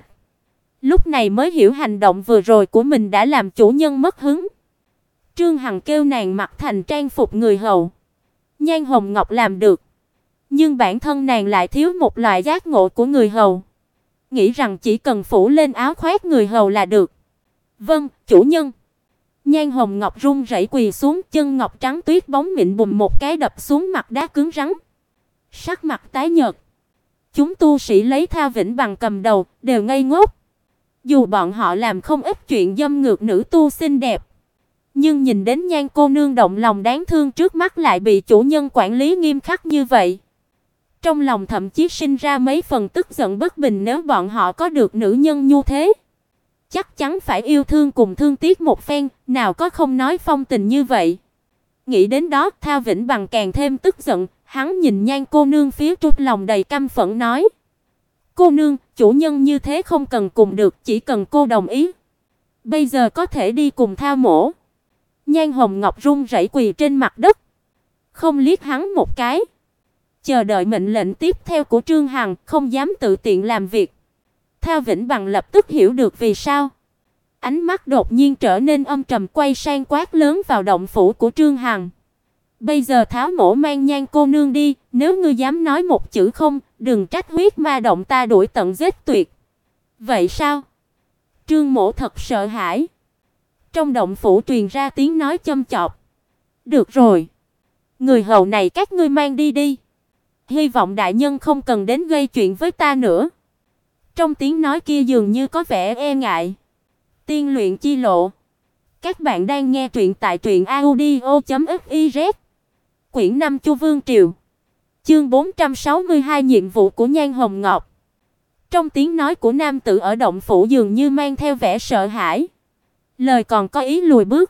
lúc này mới hiểu hành động vừa rồi của mình đã làm chủ nhân mất hứng. Trương Hằng kêu nàng mặc thành trang phục người hầu, Nhan Hồng Ngọc làm được, nhưng bản thân nàng lại thiếu một loại giác ngộ của người hầu, nghĩ rằng chỉ cần phủ lên áo khoác người hầu là được. Vâng, chủ nhân. Nhan Hồng Ngọc run rẩy quỳ xuống, chân ngọc trắng tuyết bóng mịn bùm một cái đập xuống mặt đá cứng rắn, sắc mặt tái nhợt. chúng tu sĩ lấy Thao Vĩnh Bằng cầm đầu, đều ngây ngốc. Dù bọn họ làm không ít chuyện dâm ngược nữ tu xinh đẹp, nhưng nhìn đến Nhan cô nương động lòng đáng thương trước mắt lại bị chủ nhân quản lý nghiêm khắc như vậy, trong lòng thậm chí sinh ra mấy phần tức giận bất bình. Nếu bọn họ có được nữ nhân như thế, chắc chắn phải yêu thương cùng thương tiếc một phen, nào có không nói phong tình như vậy. Nghĩ đến đó, Thao Vĩnh Bằng càng thêm tức giận, hắn nhìn Nhan cô nương phía trước, lòng đầy căm phẫn nói: "Cô nương, chủ nhân như thế không cần cùng được, chỉ cần cô đồng ý, bây giờ có thể đi cùng Thao mỗ." Nhan Hồng Ngọc run rẩy quỳ trên mặt đất, không liếc hắn một cái, chờ đợi mệnh lệnh tiếp theo của Trương Hằng, không dám tự tiện làm việc. Thao Vĩnh Bằng lập tức hiểu được vì sao. Ánh mắt đột nhiên trở nên âm trầm, quay sang quát lớn vào động phủ của Trương Hằng: "Bây giờ Tháo mỗ mang Nhan cô nương đi, nếu ngươi dám nói một chữ không, đừng trách huyết ma động ta đuổi tận giết tuyệt." "Vậy sao?" Trương mỗ thật sợ hãi. Trong động phủ truyền ra tiếng nói châm chọc: "Được rồi, người hầu này các ngươi mang đi đi. Hy vọng đại nhân không cần đến gây chuyện với ta nữa." Trong tiếng nói kia dường như có vẻ e ngại. Tiên luyện chi lộ. Các bạn đang nghe truyện tại truyệnaudio.fiz. Quyển 5 Chu Vương Triều. Chương 462 nhiệm vụ của Nhan Hồng Ngọc. Trong tiếng nói của nam tử ở động phủ dường như mang theo vẻ sợ hãi. Lời còn có ý lùi bước.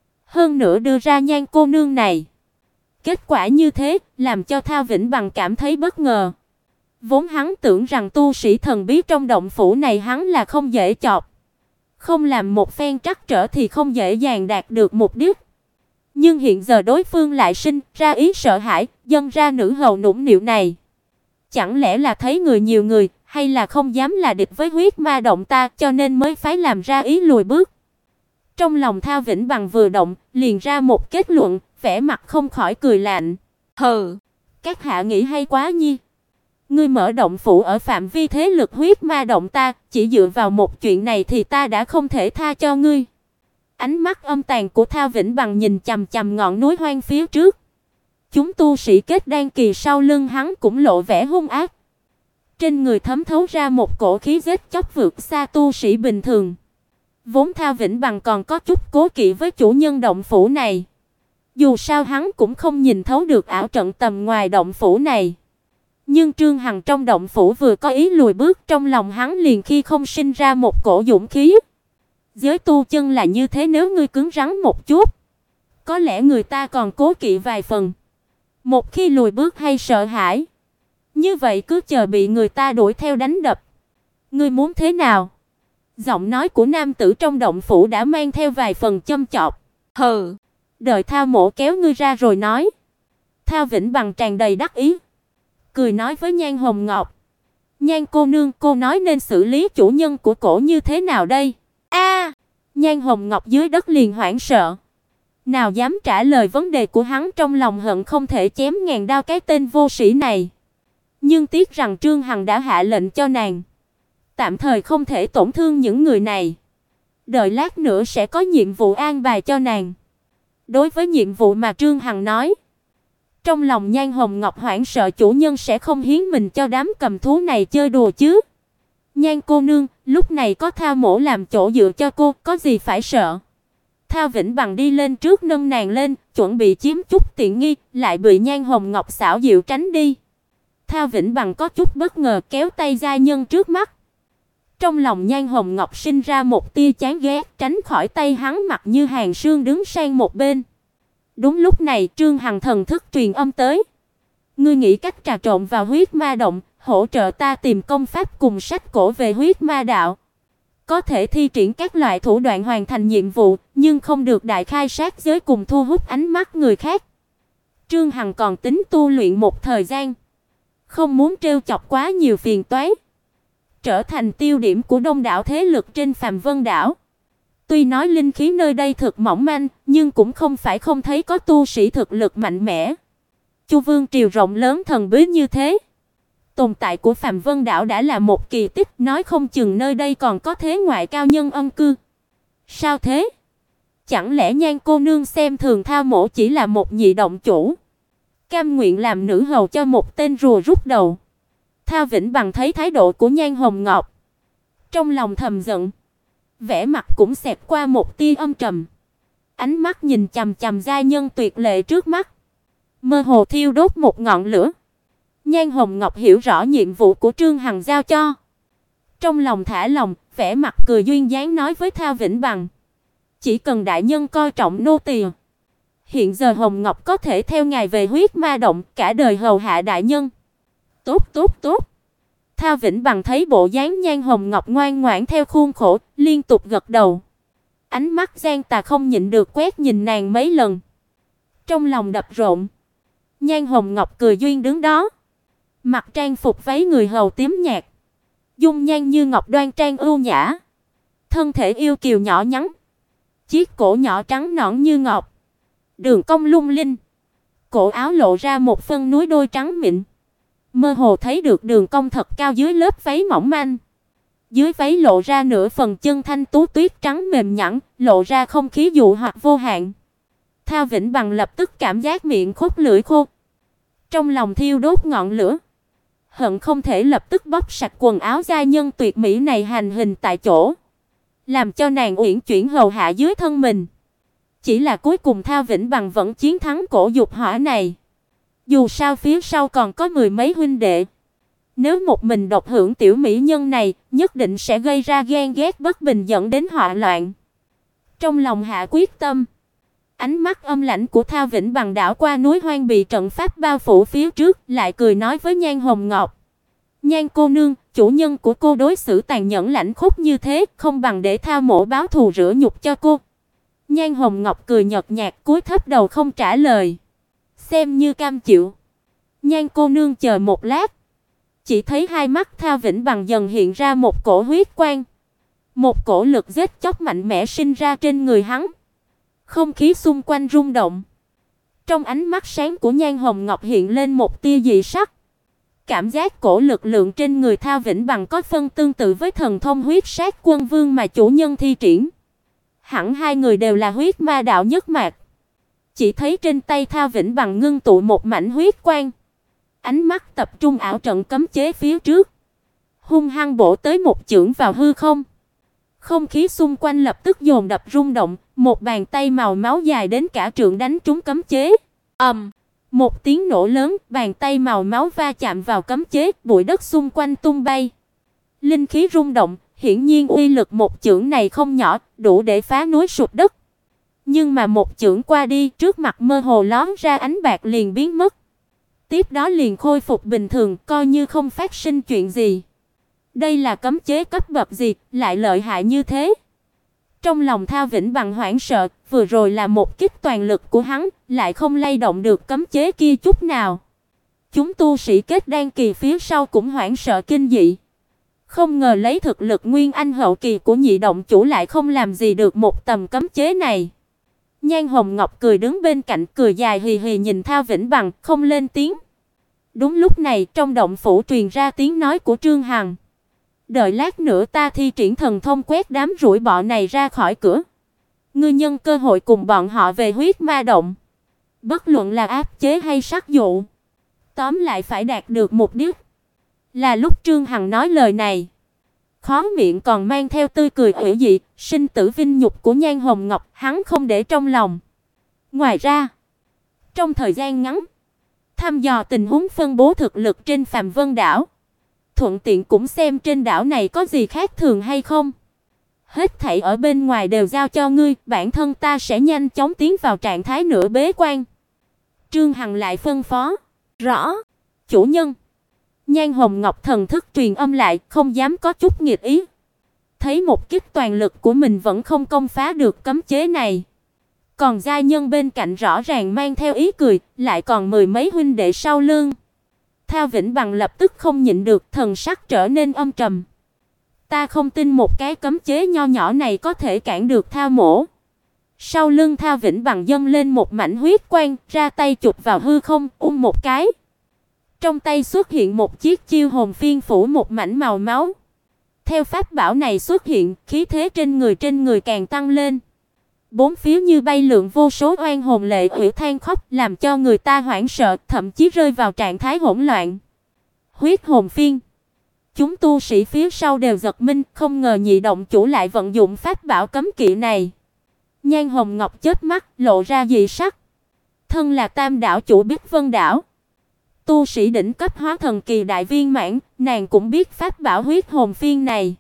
Hơn nữa đưa ra Nhan cô nương này. Kết quả như thế, làm cho Thao Vĩnh Bằng cảm thấy bất ngờ. Vốn hắn tưởng rằng tu sĩ thần bí trong động phủ này hắn là không dễ chọc. Không làm một phen trắc trở thì không dễ dàng đạt được mục đích. Nhưng hiện giờ đối phương lại sinh ra ý sợ hãi, dâng ra nữ hầu nũng nịu này. Chẳng lẽ là thấy người nhiều người, hay là không dám là địch với huyết ma động ta, cho nên mới phái làm ra ý lùi bước. Trong lòng Thao Vĩnh Bằng vừa động, liền ra một kết luận, vẻ mặt không khỏi cười lạnh. "Hừ, các hạ nghĩ hay quá nhi. Ngươi mở động phủ ở phạm vi thế lực huyết ma động ta, chỉ dựa vào một chuyện này thì ta đã không thể tha cho ngươi." Ánh mắt âm tàn của Thao Vĩnh Bằng nhìn chằm chằm ngọn núi hoang phía trước. Chúng tu sĩ kết đan kỳ sau lưng hắn cũng lộ vẻ hung ác. Trên người thấm thấu ra một cổ khí giết chóc vượt xa tu sĩ bình thường. Vốn Thao Vĩnh Bằng còn có chút cố kỵ với chủ nhân động phủ này. Dù sao hắn cũng không nhìn thấu được ảo trận tầm ngoài động phủ này. Nhưng Trương Hằng trong động phủ vừa có ý lùi bước, trong lòng hắn liền khi không sinh ra một cổ dũng khí. Giới tu chân là như thế, nếu ngươi cứng rắn một chút, có lẽ người ta còn cố kỵ vài phần. Một khi lùi bước hay sợ hãi, như vậy cứ chờ bị người ta đuổi theo đánh đập. Ngươi muốn thế nào? Giọng nói của nam tử trong động phủ đã mang theo vài phần châm chọc. "Hừ, đợi Thao mỗ kéo ngươi ra rồi nói." Thao Vĩnh Bằng tràn đầy đắc ý, cười nói với Nhan Hồng Ngọc: "Nhan cô nương, cô nói nên xử lý chủ nhân của cổ như thế nào đây?" A! Nhan Hồng Ngọc dưới đất liền hoảng sợ, nào dám trả lời vấn đề của hắn, trong lòng hận không thể chém ngàn đao cái tên vô sĩ này. Nhưng tiếc rằng Trương Hằng đã hạ lệnh cho nàng, tạm thời không thể tổn thương những người này. Đợi lát nữa sẽ có nhiệm vụ an bài cho nàng. Đối với nhiệm vụ mà Trương Hằng nói, trong lòng Nhan Hồng Ngọc hoảng sợ chủ nhân sẽ không hiến mình cho đám cầm thú này chơi đùa chứ. "Nhan cô nương, lúc này có Thao mỗ làm chỗ dựa cho cô, có gì phải sợ." Thao Vĩnh Bằng đi lên trước nâng nàng lên, chuẩn bị chiếm chút tiện nghi, lại bị Nhan Hồng Ngọc xảo diệu tránh đi. Thao Vĩnh Bằng có chút bất ngờ kéo tay gia nhân trước mắt. Trong lòng Nhan Hồng Ngọc sinh ra một tia chán ghét, tránh khỏi tay hắn, mặt như hàng sương đứng sang một bên. Đúng lúc này Trương Hằng thần thức truyền âm tới: "Ngươi nghĩ cách trà trộn vào huyết ma động, hỗ trợ ta tìm công pháp cùng sách cổ về huyết ma đạo. Có thể thi triển các loại thủ đoạn hoàn thành nhiệm vụ, nhưng không được đại khai sát giới cùng thu hút ánh mắt người khác." Trương Hằng còn tính tu luyện một thời gian, không muốn trêu chọc quá nhiều phiền toái, trở thành tiêu điểm của đông đảo thế lực trên Phàm Vân đảo. Tuy nói linh khí nơi đây thực mỏng manh, nhưng cũng không phải không thấy có tu sĩ thực lực mạnh mẽ. Chu Vương triều rộng lớn thần bí như thế, tồn tại của Phàm Vân đảo đã là một kỳ tích, nói không chừng nơi đây còn có thế ngoại cao nhân ân cư. Sao thế? Chẳng lẽ Nhan cô nương xem thường Thao mỗ chỉ là một nhị động chủ, cam nguyện làm nữ hầu cho một tên rùa rút đầu? Thao Vĩnh Bằng thấy thái độ của Nhan Hồng Ngọc, trong lòng thầm giận, vẻ mặt cũng xẹt qua một tia âm trầm, ánh mắt nhìn chằm chằm giai nhân tuyệt lệ trước mắt, mơ hồ thiêu đốt một ngọn lửa. Nhan Hồng Ngọc hiểu rõ nhiệm vụ của Trương Hằng giao cho, trong lòng thả lòng, vẻ mặt cười duyên dáng nói với Thao Vĩnh Bằng: "Chỉ cần đại nhân coi trọng nô tỳ, hiện giờ Hồng Ngọc có thể theo ngài về Huyết Ma Động, cả đời hầu hạ đại nhân." "Tốt, tốt, tốt." Thao Vĩnh Bằng thấy bộ dáng Nhan Hồng Ngọc ngoan ngoãn theo khuôn khổ, liên tục gật đầu. Ánh mắt gian tà không nhịn được quét nhìn nàng mấy lần, trong lòng đập rộn. Nhan Hồng Ngọc cười duyên đứng đó, mặc trang phục váy người hầu tím nhạt, dung nhan như ngọc đoan trang ưu nhã, thân thể yêu kiều nhỏ nhắn, chiếc cổ nhỏ trắng nõn như ngọc, đường cong lung linh, cổ áo lộ ra một phân núi đôi trắng mịn, mơ hồ thấy được đường cong thật cao dưới lớp váy mỏng manh. Dưới váy lộ ra nửa phần chân thanh tú tuyết trắng mềm nhẵn, lộ ra không khí dụ hoặc vô hạn. Thao Vĩnh Bằng lập tức cảm giác miệng khô lưỡi khô, trong lòng thiêu đốt ngọn lửa, hận không thể lập tức bóc sạch quần áo giai nhân tuyệt mỹ này hành hình tại chỗ, làm cho nàng uyển chuyển hầu hạ dưới thân mình. Chỉ là cuối cùng Thao Vĩnh Bằng vẫn chiến thắng cổ dục hỏa này. Dù sao phía sau còn có mười mấy huynh đệ, nếu một mình độc hưởng tiểu mỹ nhân này, nhất định sẽ gây ra ghen ghét bất bình dẫn đến họa loạn. Trong lòng hạ quyết tâm, ánh mắt âm lãnh của Thao Vĩnh Bằng đảo qua núi hoang bị trận pháp bao phủ phía trước, lại cười nói với Nhan Hồng Ngọc: "Nhan cô nương, chủ nhân của cô đối xử tàn nhẫn lãnh khốc như thế, không bằng để Thao mỗ báo thù rửa nhục cho cô." Nhan Hồng Ngọc cười nhợt nhạt cúi thấp đầu không trả lời, xem như cam chịu. "Nhan cô nương chờ một lát." Chỉ thấy hai mắt Thao Vĩnh Bằng dần hiện ra một cổ huyết quang, một cổ lực giết chóc mạnh mẽ sinh ra trên người hắn. Không khí xung quanh rung động. Trong ánh mắt sáng của Nhan Hồng Ngọc hiện lên một tia dị sắc. Cảm giác cổ lực lượng trên người Thao Vĩnh Bằng có phân tương tự với thần thông huyết sát quân vương mà chủ nhân thi triển. Hẳn hai người đều là huyết ma đạo nhất mạch. Chỉ thấy trên tay Thao Vĩnh Bằng ngưng tụ một mảnh huyết quang, ánh mắt tập trung ảo trận cấm chế phía trước, hung hăng bổ tới một chưởng vào hư không. Không khí xung quanh lập tức dồn dập rung động, một bàn tay màu máu dài đến cả trượng đánh trúng cấm chế. Ầm, một tiếng nổ lớn, bàn tay màu máu va chạm vào cấm chế, bụi đất xung quanh tung bay. Linh khí rung động, hiển nhiên uy lực một chưởng này không nhỏ, đủ để phá núi sụp đất. Nhưng mà một chưởng qua đi, trước mặt mơ hồ lóe ra ánh bạc liền biến mất. Tiếp đó liền khôi phục bình thường, coi như không phát sinh chuyện gì. Đây là cấm chế cấp bậc gì, lại lợi hại như thế? Trong lòng Thao Vĩnh Bằng hoảng sợ, vừa rồi là một kích toàn lực của hắn, lại không lay động được cấm chế kia chút nào. Chúng tu sĩ kết đan kỳ phía sau cũng hoảng sợ kinh dị. Không ngờ lấy thực lực nguyên anh hậu kỳ của nhị động chủ lại không làm gì được một tầm cấm chế này. Nhan Hồng Ngọc cười đứng bên cạnh, cười dài hì hì nhìn Thao Vĩnh Bằng, không lên tiếng. Đúng lúc này, trong động phủ truyền ra tiếng nói của Trương Hằng. "Đợi lát nữa ta thi triển thần thông quét đám rủi bọ này ra khỏi cửa. Ngươi nhân cơ hội cùng bọn họ về Huyết Ma Động. Bất luận là áp chế hay sát dụ, tóm lại phải đạt được mục đích." Là lúc Trương Hằng nói lời này, khóe miệng còn mang theo tươi cười ủy dị, sinh tử vinh nhục của Nhan Hồng Ngọc, hắn không để trong lòng. Ngoài ra, trong thời gian ngắn, thăm dò tình huống phân bố thực lực trên Phàm Vân đảo, thuận tiện cũng xem trên đảo này có gì khác thường hay không. Hết thảy ở bên ngoài đều giao cho ngươi, bản thân ta sẽ nhanh chóng tiến vào trạng thái nửa bế quan. Trương Hằng lại phân phó. Rõ, chủ nhân. Nhan Hồng Ngọc thần thức truyền âm lại, không dám có chút nghịch ý. Thấy một kích toàn lực của mình vẫn không công phá được cấm chế này. Còn gia nhân bên cạnh rõ ràng mang theo ý cười, lại còn mười mấy huynh đệ sau lưng. Thao Vĩnh Bằng lập tức không nhịn được, thần sắc trở nên âm trầm. Ta không tin một cái cấm chế nho nhỏ này có thể cản được Thao mỗ. Sau lưng Thao Vĩnh Bằng dâng lên một mảnh huyết quang, ra tay chụp vào hư không, một cái. Trong tay xuất hiện một chiếc chiêu hồn phiên phủ một mảnh màu máu. Theo pháp bảo này xuất hiện, khí thế trên người càng tăng lên. Bốn phía như bay lượn vô số oan hồn lệ ủy than khóc, làm cho người ta hoảng sợ, thậm chí rơi vào trạng thái hỗn loạn. Huyết hồn phiên. Chúng tu sĩ phía sau đều giật mình, không ngờ nhị động chủ lại vận dụng pháp bảo cấm kỵ này. Nhan Hồng Ngọc chớp mắt, lộ ra dị sắc. Thân là Tam đảo chủ Bích Vân đảo, tu sĩ đỉnh cấp hóa thần kỳ đại viên mãn, nàng cũng biết pháp bảo huyết hồn phiên này.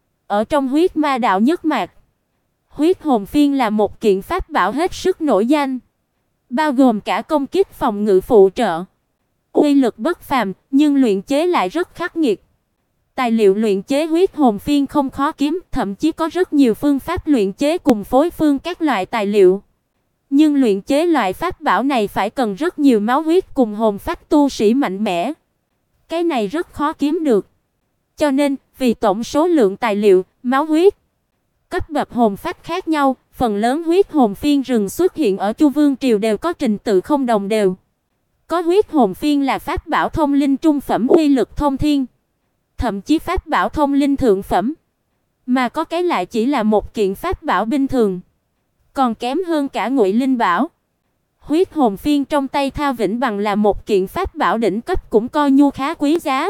Ở trong huyết ma đạo nhất mạc, huyết hồn phiên là một kiện pháp bảo hết sức nổi danh, bao gồm cả công kích phòng ngự phụ trợ. Uy lực bất phàm, nhưng luyện chế lại rất khắc nghiệt. Tài liệu luyện chế huyết hồn phiên không khó kiếm, thậm chí có rất nhiều phương pháp luyện chế cùng phối phương các loại tài liệu. Nhưng luyện chế loại pháp bảo này phải cần rất nhiều máu huyết cùng hồn phách tu sĩ mạnh mẽ. Cái này rất khó kiếm được. Cho nên, vì tổng số lượng tài liệu, máu huyết, cấp bậc hồn phách khác nhau, phần lớn huyết hồn phiên rừng xuất hiện ở Chu Vương triều đều có trình tự không đồng đều. Có huyết hồn phiên là pháp bảo thông linh trung phẩm uy lực thông thiên, thậm chí pháp bảo thông linh thượng phẩm, mà có cái lại chỉ là một kiện pháp bảo bình thường, còn kém hơn cả Ngụy Linh bảo. Huyết hồn phiên trong tay Thao Vĩnh Bằng là một kiện pháp bảo đỉnh cấp, cũng coi như khá quý giá.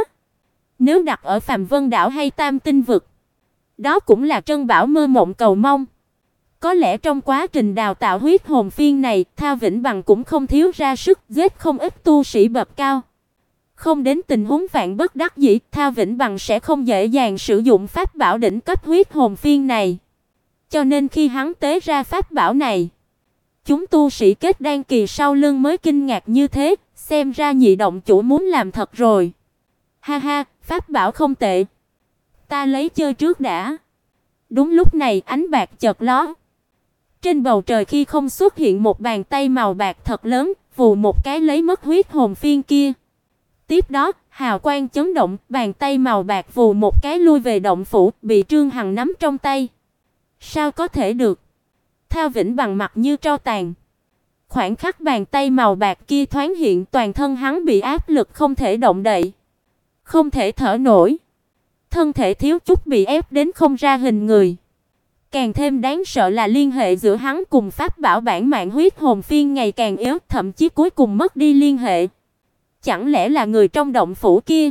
Nếu đặt ở Phàm Vân đảo hay Tam Tinh vực, đó cũng là trân bảo mơ mộng cầu mong. Có lẽ trong quá trình đào tạo huyết hồn phiên này, Thao Vĩnh Bằng cũng không thiếu ra sức, giết không ít tu sĩ bậc cao. Không đến tình huống vạn bất đắc dĩ, Thao Vĩnh Bằng sẽ không dễ dàng sử dụng pháp bảo đỉnh cấp huyết hồn phiên này. Cho nên khi hắn tế ra pháp bảo này, chúng tu sĩ kết đan kỳ sau lưng mới kinh ngạc như thế, xem ra nhị động chủ muốn làm thật rồi. Ha ha, pháp bảo không tệ. Ta lấy chơi trước đã. Đúng lúc này, ánh bạc chợt lóe. Trên bầu trời khi không xuất hiện một bàn tay màu bạc thật lớn, vù một cái lấy mất huyết hồn phiên kia. Tiếp đó, hào quang chấn động, bàn tay màu bạc vù một cái lui về động phủ, bị Trương Hằng nắm trong tay. Sao có thể được? Thao Vĩnh Bằng mặt như tro tàn. Khoảnh khắc bàn tay màu bạc kia thoáng hiện, toàn thân hắn bị áp lực không thể động đậy, không thể thở nổi. Thân thể thiếu chút bị ép đến không ra hình người. Càng thêm đáng sợ là liên hệ giữa hắn cùng pháp bảo bản mạng huyết hồn phiên ngày càng yếu, thậm chí cuối cùng mất đi liên hệ. Chẳng lẽ là người trong động phủ kia?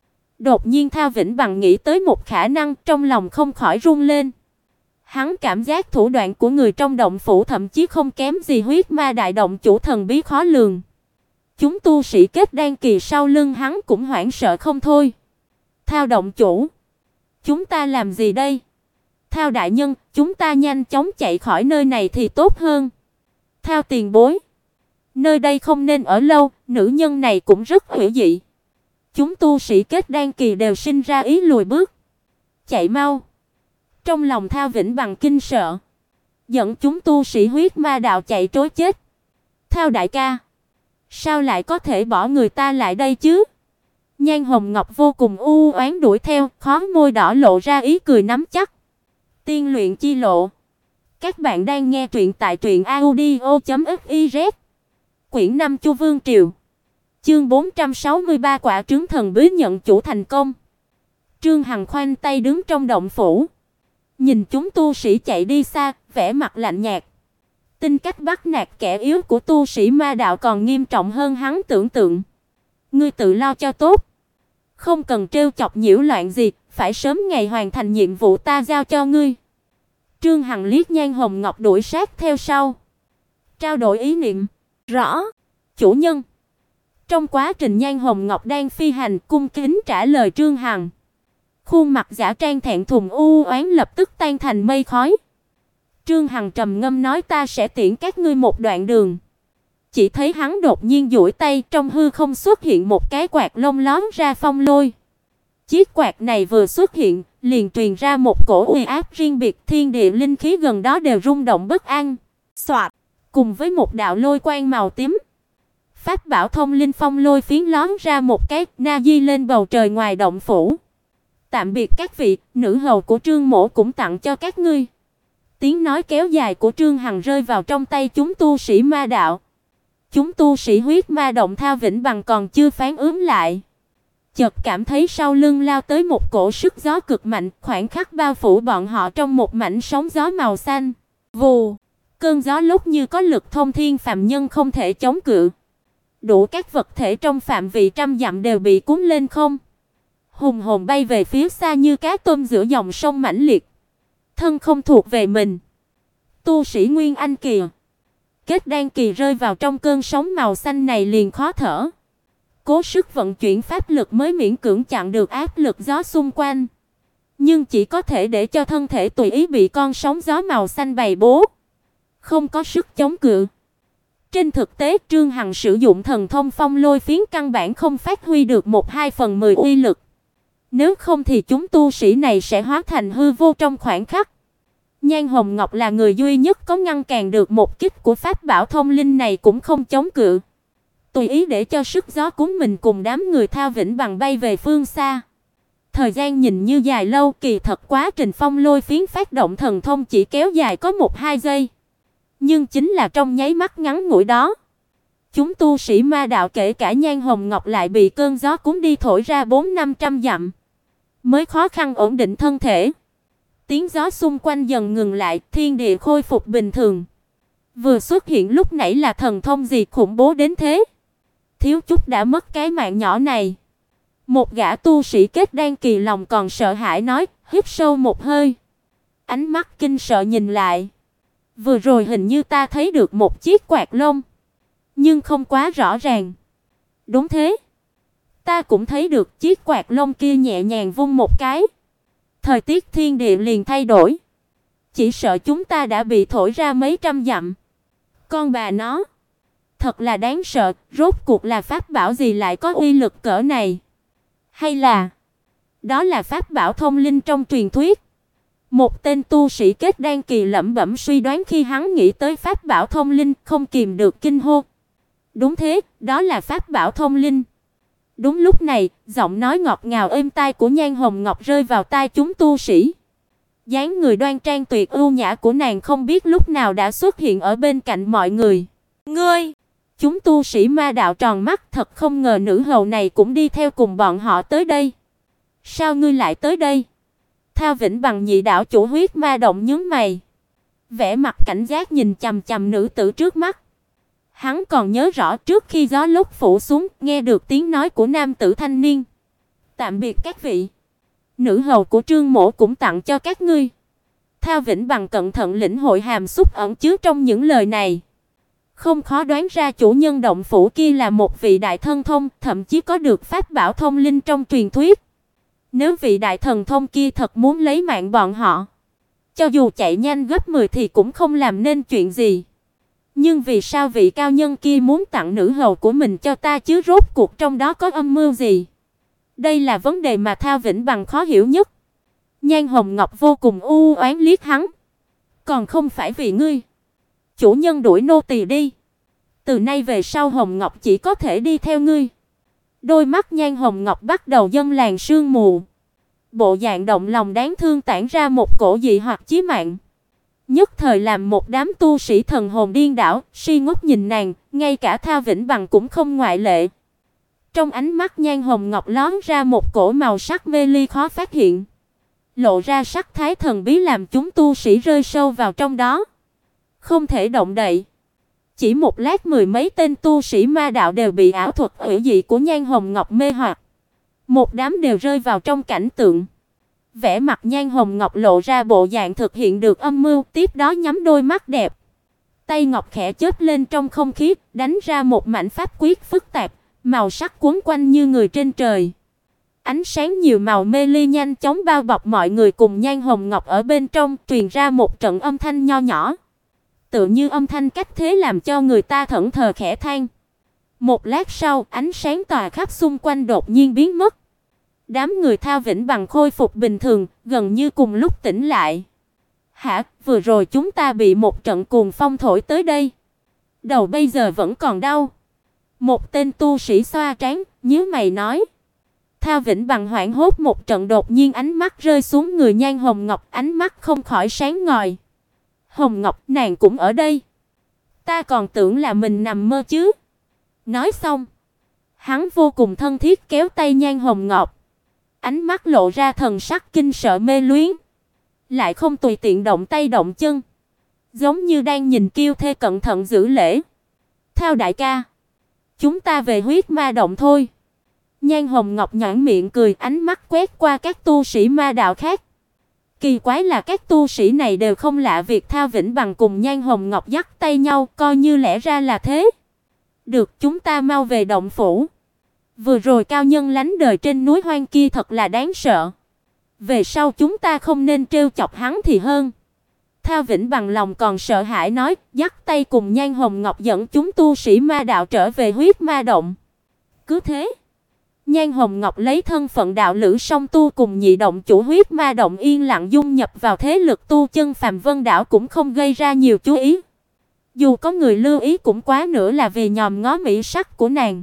Đột nhiên Thao Vĩnh Bằng nghĩ tới một khả năng, trong lòng không khỏi run lên. Hắn cảm giác thủ đoạn của người trong động phủ thậm chí không kém gì huyết ma đại động chủ thần bí khó lường. Chúng tu sĩ kết đan kỳ sau lưng hắn cũng hoảng sợ không thôi. Thao động chủ, chúng ta làm gì đây? Thao đại nhân, chúng ta nhanh chóng chạy khỏi nơi này thì tốt hơn. Thao tiền bối, nơi đây không nên ở lâu, nữ nhân này cũng rất hữu dị. Chúng tu sĩ kết đan kỳ đều sinh ra ý lùi bước. Chạy mau. Trong lòng Thao Vĩnh Bằng kinh sợ, dẫn chúng tu sĩ huyết ma đạo chạy trối chết. Thao đại ca, sao lại có thể bỏ người ta lại đây chứ? Nhan Hồng Ngọc vô cùng u oán đuổi theo, khóe môi đỏ lộ ra ý cười nắm chắc. Tiên luyện chi lộ. Các bạn đang nghe truyện tại truyệnaudio.fiz. Quyển 5 Chu Vương triều. Chương 463 quả trứng thần bí nhận chủ thành công. Trương Hằng khoanh tay đứng trong động phủ, nhìn chúng tu sĩ chạy đi xa, vẻ mặt lạnh nhạt. Tính cách bắt nạt kẻ yếu của tu sĩ ma đạo còn nghiêm trọng hơn hắn tưởng tượng. Ngươi tự lo cho tốt, không cần trêu chọc nhiễu loạn gì, phải sớm ngày hoàn thành nhiệm vụ ta giao cho ngươi. Trương Hằng liếc Nhan Hồng Ngọc đuổi sát theo sau, trao đổi ý niệm. Rõ, chủ nhân. Trong quá trình Nhan Hồng Ngọc đang phi hành, cung kính trả lời Trương Hằng. Khuôn mặt giả trang thẹn thùng u oán lập tức tan thành mây khói. Trương Hằng trầm ngâm nói ta sẽ tiễn các ngươi một đoạn đường. Chỉ thấy hắn đột nhiên duỗi tay, trong hư không xuất hiện một cái quạt lông lóm ra phong lôi. Chiếc quạt này vừa xuất hiện, liền truyền ra một cổ uy áp riêng biệt, thiên địa linh khí gần đó đều rung động bất an. Soạt, cùng với một đạo lôi quang màu tím, pháp bảo thông linh phong lôi phiến lóm ra một cái, na di lên bầu trời ngoài động phủ. Tạm biệt các vị, nữ hầu của Trương mỗ cũng tặng cho các ngươi. Tiếng nói kéo dài của Trương Hằng rơi vào trong tay chúng tu sĩ ma đạo. Chúng tu sĩ huyết ma động Thao Vĩnh Bằng còn chưa phản ứng lại, chợt cảm thấy sau lưng lao tới một cổ sức gió cực mạnh, khoảnh khắc bao phủ bọn họ trong một mảnh sóng gió màu xanh. Vù, cơn gió lúc như có lực thông thiên phàm nhân không thể chống cự. Đủ các vật thể trong phạm vị trăm dặm đều bị cuốn lên không. hùng hồn bay về phía xa như cá tôm giữa dòng sông mãnh liệt. Thân không thuộc về mình. Tu sĩ Nguyên Anh kìa. Kết đan kỳ rơi vào trong cơn sóng màu xanh này liền khó thở. Cố sức vận chuyển pháp lực mới miễn cưỡng chặn được áp lực gió xung quanh. Nhưng chỉ có thể để cho thân thể tùy ý bị con sóng gió màu xanh bày bố. Không có sức chống cự. Trên thực tế, Trương Hằng sử dụng thần thông phong lôi phiến căn bản không phát huy được 1/2/10 uy lực. Nếu không thì chúng tu sĩ này sẽ hóa thành hư vô trong khoảnh khắc. Nhan Hồng Ngọc là người duy nhất có ngăn cản được một kích của pháp bảo thông linh này cũng không chống cự. Tùy ý để cho sức gió cuốn mình cùng đám người Thao Vĩnh Bằng bay về phương xa. Thời gian nhìn như dài lâu, kỳ thật quá trình phong lôi phiến phát động thần thông chỉ kéo dài có 1-2 giây. Nhưng chính là trong nháy mắt ngắn ngủi đó, chúng tu sĩ ma đạo kể cả Nhan Hồng Ngọc lại bị cơn gió cuốn đi thổi ra 400-500 dặm, mới khó khăn ổn định thân thể. Tiếng gió xung quanh dần ngừng lại, thiên địa khôi phục bình thường. Vừa xuất hiện lúc nãy là thần thông gì khủng bố đến thế? Thiếu chút đã mất cái mạng nhỏ này. Một gã tu sĩ kết đan kỳ lòng còn sợ hãi nói, hít sâu một hơi. Ánh mắt kinh sợ nhìn lại. Vừa rồi hình như ta thấy được một chiếc quạt lông, nhưng không quá rõ ràng. Đúng thế. Ta cũng thấy được chiếc quạt lông kia nhẹ nhàng vung một cái. Thời tiết thiên địa liền thay đổi. Chỉ sợ chúng ta đã bị thổi ra mấy trăm dặm. Con bà nó, thật là đáng sợ, rốt cuộc là pháp bảo gì lại có uy lực cỡ này? Hay là đó là pháp bảo thông linh trong truyền thuyết? Một tên tu sĩ kết đan kỳ lẩm bẩm suy đoán khi hắn nghĩ tới pháp bảo thông linh, không kìm được kinh hô. Đúng thế, đó là pháp bảo thông linh. Đúng lúc này, giọng nói ngọt ngào êm tai của Nhan Hồng Ngọc rơi vào tai chúng tu sĩ. Dáng người đoan trang tuyệt ưu nhã của nàng không biết lúc nào đã xuất hiện ở bên cạnh mọi người. Ngươi! Chúng tu sĩ ma đạo tròn mắt, thật không ngờ nữ hầu này cũng đi theo cùng bọn họ tới đây. Sao ngươi lại tới đây? Thao Vĩnh Bằng nhị đạo chủ Huyết Ma Động nhướng mày, vẻ mặt cảnh giác nhìn chằm chằm nữ tử trước mắt. Hắn còn nhớ rõ trước khi gió lốc phủ xuống, nghe được tiếng nói của nam tử thanh niên. Tạm biệt các vị. Nữ hầu của Trương mỗ cũng tặng cho các ngươi. Thao Vĩnh Bằng cẩn thận lĩnh hội hàm xúc ẩn chứa trong những lời này. Không khó đoán ra chủ nhân động phủ kia là một vị đại thần thông, thậm chí có được pháp bảo thông linh trong truyền thuyết. Nếu vị đại thần thông kia thật muốn lấy mạng bọn họ, cho dù chạy nhanh gấp 10 thì cũng không làm nên chuyện gì. Nhưng vì sao vị cao nhân kia muốn tặng nữ hầu của mình cho ta chứ, rốt cuộc trong đó có âm mưu gì? Đây là vấn đề mà Thao Vĩnh Bằng khó hiểu nhất. Nhan Hồng Ngọc vô cùng u oán liếc hắn. Còn không phải vì ngươi. Chủ nhân đuổi nô tỳ đi. Từ nay về sau Hồng Ngọc chỉ có thể đi theo ngươi. Đôi mắt Nhan Hồng Ngọc bắt đầu dâng làn sương mù. Bộ dạng động lòng đáng thương tản ra một cổ dị hoặc chí mạng. Nhất thời làm một đám tu sĩ thần hồn điên đảo, si ngốc nhìn nàng, ngay cả Thao Vĩnh Bằng cũng không ngoại lệ. Trong ánh mắt Nhan Hồng Ngọc lóe ra một cổ màu sắc mê ly khó phát hiện, lộ ra sắc thái thần bí làm chúng tu sĩ rơi sâu vào trong đó, không thể động đậy. Chỉ một lát mười mấy tên tu sĩ ma đạo đều bị ảo thuật hủy dị của Nhan Hồng Ngọc mê hoặc. Một đám đều rơi vào trong cảnh tượng. Vẻ mặt Nhan Hồng Ngọc lộ ra bộ dạng thực hiện được âm mưu, tiếp đó nhắm đôi mắt đẹp. Tay ngọc khẽ chớp lên trong không khí, đánh ra một mảnh pháp quyết phức tạp, màu sắc cuốn quanh như người trên trời. Ánh sáng nhiều màu mê ly nhanh chóng bao bọc mọi người cùng Nhan Hồng Ngọc ở bên trong, truyền ra một trận âm thanh nho nhỏ. Tựa như âm thanh cách thế làm cho người ta thẫn thờ khẽ than. Một lát sau, ánh sáng tỏa khắp xung quanh đột nhiên biến mất. Đám người Thao Vĩnh Bằng khôi phục bình thường, gần như cùng lúc tỉnh lại. Hả, vừa rồi chúng ta bị một trận cuồng phong thổi tới đây. Đầu bây giờ vẫn còn đau. Một tên tu sĩ xoa trán, nhíu mày nói. Thao Vĩnh Bằng hoảng hốt một trận, đột nhiên ánh mắt rơi xuống người Nhan Hồng Ngọc, ánh mắt không khỏi sáng ngời. Hồng Ngọc, nàng cũng ở đây. Ta còn tưởng là mình nằm mơ chứ. Nói xong, hắn vô cùng thân thiết kéo tay Nhan Hồng Ngọc. Ánh mắt lộ ra thần sắc kinh sợ mê luyến, lại không tùy tiện động tay động chân, giống như đang nhìn kiêu thê cẩn thận giữ lễ. Thao đại ca, chúng ta về Huyết Ma Động thôi. Nhan Hồng Ngọc nhếch miệng cười, ánh mắt quét qua các tu sĩ ma đạo khác. Kỳ quái là các tu sĩ này đều không lạ việc Thao Vĩnh Bằng cùng Nhan Hồng Ngọc dắt tay nhau, coi như lẽ ra là thế. Được, chúng ta mau về động phủ. Vừa rồi cao nhân lánh đời trên núi hoang kia thật là đáng sợ. Về sau chúng ta không nên trêu chọc hắn thì hơn. Thao Vĩnh Bằng lòng còn sợ hãi nói, dắt tay cùng Nhan Hồng Ngọc dẫn chúng tu sĩ ma đạo trở về huyết ma động. Cứ thế, Nhan Hồng Ngọc lấy thân phận đạo lữ song tu cùng nhị động chủ huyết ma động yên lặng dung nhập vào thế lực tu chân Phàm Vân đảo cũng không gây ra nhiều chú ý. Dù có người lưu ý cũng quá nữa là vì nhòm ngó mỹ sắc của nàng.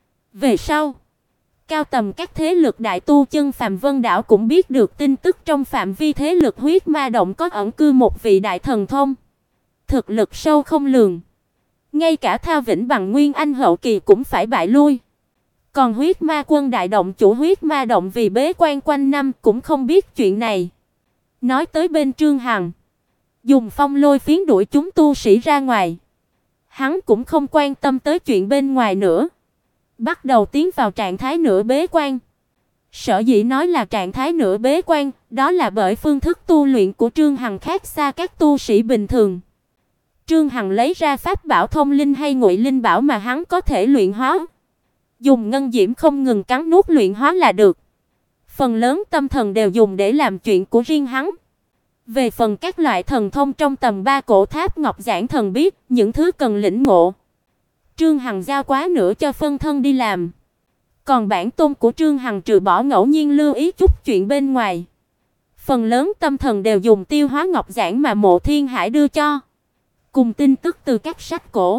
Về sau, cao tầm các thế lực đại tu chân Phàm Vân đảo cũng biết được tin tức trong phạm vi thế lực huyết ma động có ẩn cư một vị đại thần thông, thực lực sâu không lường. Ngay cả Thao Vĩnh Bằng nguyên anh hậu kỳ cũng phải bại lui. Còn huyết ma quân đại động chủ huyết ma động vì bế quan quanh năm cũng không biết chuyện này. Nói tới bên Trương Hằng, dùng phong lôi phiến đuổi chúng tu sĩ ra ngoài. Hắn cũng không quan tâm tới chuyện bên ngoài nữa, bắt đầu tiến vào trạng thái nửa bế quan. Sở dĩ nói là trạng thái nửa bế quan, đó là bởi phương thức tu luyện của Trương Hằng khác xa các tu sĩ bình thường. Trương Hằng lấy ra pháp bảo thông linh hay ngụy linh bảo mà hắn có thể luyện hóa, dùng ngân diễm không ngừng cắn nuốt luyện hóa là được. Phần lớn tâm thần đều dùng để làm chuyện của riêng hắn. Về phần các loại thần thông trong tầm 3 cổ tháp ngọc giản thần biết, những thứ cần lĩnh ngộ, Trương Hằng giao quá nữa cho phân thân đi làm. Còn bản tôn của Trương Hằng trừ bỏ ngẫu nhiên lưu ý chút chuyện bên ngoài, phần lớn tâm thần đều dùng tiêu hóa ngọc giản mà Mộ Thiên Hải đưa cho, cùng tin tức từ các sách cổ.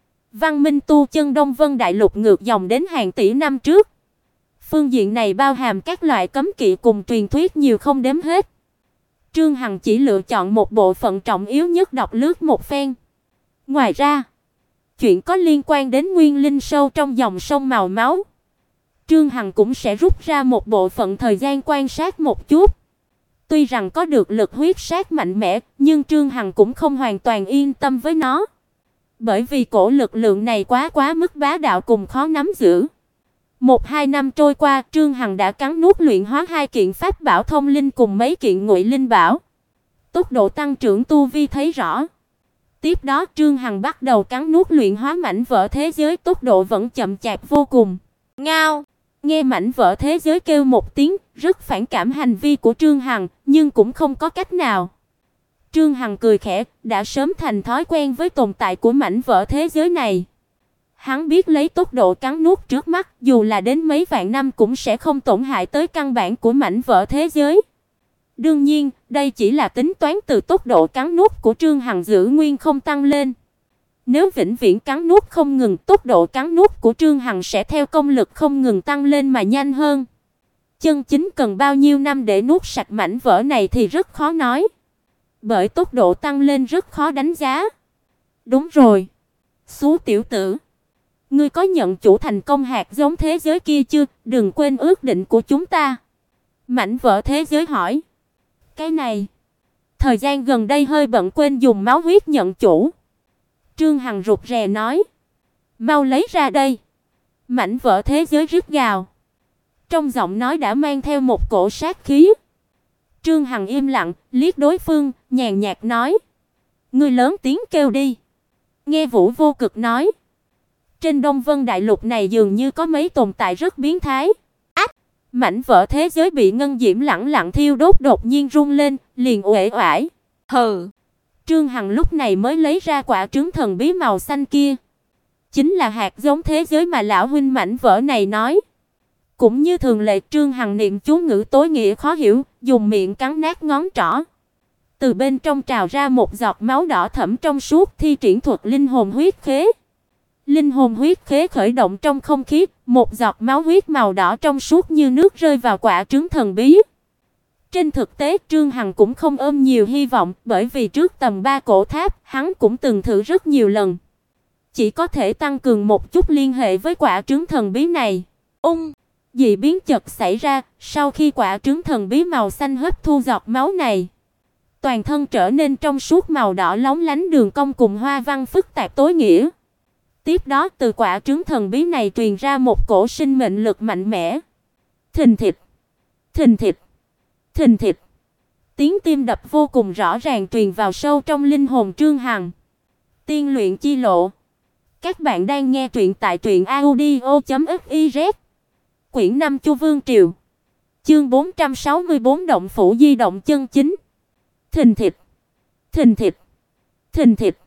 Văn minh tu chân Đông Vân đại lục ngược dòng đến hàng tỷ năm trước. Phương diện này bao hàm các loại cấm kỵ cùng truyền thuyết nhiều không đếm hết. Trương Hằng chỉ lựa chọn một bộ phận trọng yếu nhất đọc lướt một phen. Ngoài ra, chuyện có liên quan đến nguyên linh sâu trong dòng sông màu máu, Trương Hằng cũng sẽ rút ra một bộ phận thời gian quan sát một chút. Tuy rằng có được lực huyết sát mạnh mẽ, nhưng Trương Hằng cũng không hoàn toàn yên tâm với nó. Bởi vì cổ lực lượng này quá mức bá đạo cùng khó nắm giữ. 1-2 năm trôi qua, Trương Hằng đã cắn nuốt luyện hóa 2 kiện pháp bảo thông linh cùng mấy kiện ngụy linh bảo. Tốc độ tăng trưởng tu vi thấy rõ. Tiếp đó Trương Hằng bắt đầu cắn nuốt luyện hóa mảnh vỡ thế giới, tốc độ vẫn chậm chạp vô cùng. Ngao! Nghe mảnh vỡ thế giới kêu một tiếng, rất phản cảm hành vi của Trương Hằng, nhưng cũng không có cách nào. Trương Hằng cười khẽ, đã sớm thành thói quen với tồn tại của mảnh vỡ thế giới này. Hắn biết lấy tốc độ cắn nuốt trước mắt, dù là đến mấy vạn năm cũng sẽ không tổn hại tới căn bản của mảnh vỡ thế giới. Đương nhiên, đây chỉ là tính toán từ tốc độ cắn nuốt của Trương Hằng giữ nguyên không tăng lên. Nếu vĩnh viễn cắn nuốt không ngừng, tốc độ cắn nuốt của Trương Hằng sẽ theo công lực không ngừng tăng lên mà nhanh hơn. Chân chính cần bao nhiêu năm để nuốt sạch mảnh vỡ này thì rất khó nói. Bởi tốc độ tăng lên rất khó đánh giá. Đúng rồi. Xú tiểu tử, ngươi có nhận chủ thành công hạt giống thế giới kia chưa? Đừng quên ước định của chúng ta. Mảnh vỡ thế giới hỏi. Cái này, thời gian gần đây hơi bận quên dùng máu huyết nhận chủ. Trương Hằng rụt rè nói. Mau lấy ra đây. Mảnh vỡ thế giới rít gào. Trong giọng nói đã mang theo một cổ sát khí. Trương Hằng im lặng, liếc đối phương, nhàn nhạt nói. Ngươi lớn tiếng kêu đi. Nghe Vũ Vô Cực nói. Trên Đông Vân đại lục này dường như có mấy tồn tại rất biến thái. Ách! Mảnh vỡ thế giới bị ngân diễm lẳng lặng thiêu đốt đột nhiên rung lên, liền uể oải. Hừ! Trương Hằng lúc này mới lấy ra quả trứng thần bí màu xanh kia. Chính là hạt giống thế giới mà lão huynh mảnh vỡ này nói. Cũng như thường lệ, Trương Hằng niệm chú ngữ tối nghĩa khó hiểu, dùng miệng cắn nát ngón trỏ. Từ bên trong trào ra một giọt máu đỏ thẫm trong suốt, thi triển thuật linh hồn huyết khế. Linh hồn huyết khế khởi động trong không khí, một giọt máu huyết màu đỏ trong suốt như nước rơi vào quả trứng thần bí. Trên thực tế, Trương Hằng cũng không ôm nhiều hy vọng, bởi vì trước tầm 3 cổ tháp, hắn cũng từng thử rất nhiều lần. Chỉ có thể tăng cường một chút liên hệ với quả trứng thần bí này. Dị biến chợt xảy ra, sau khi quả trứng thần bí màu xanh hấp thu giọt máu này, toàn thân trở nên trong suốt màu đỏ lóng lánh đường cong cùng hoa văn phức tạp tối nghĩa. Tiếp đó từ quả trứng thần bí này truyền ra một cổ sinh mệnh lực mạnh mẽ. Thình thịch, thình thịch, thình thịch. Tiếng tim đập vô cùng rõ ràng truyền vào sâu trong linh hồn Trương Hằng. Tiên luyện chi lộ. Các bạn đang nghe truyện tại truyệnaudio.fiz. Quyển 5 Chu Vương Triều. Chương 464 Động phủ di động chân chính. Thình thịch, thình thịch, thình thịch.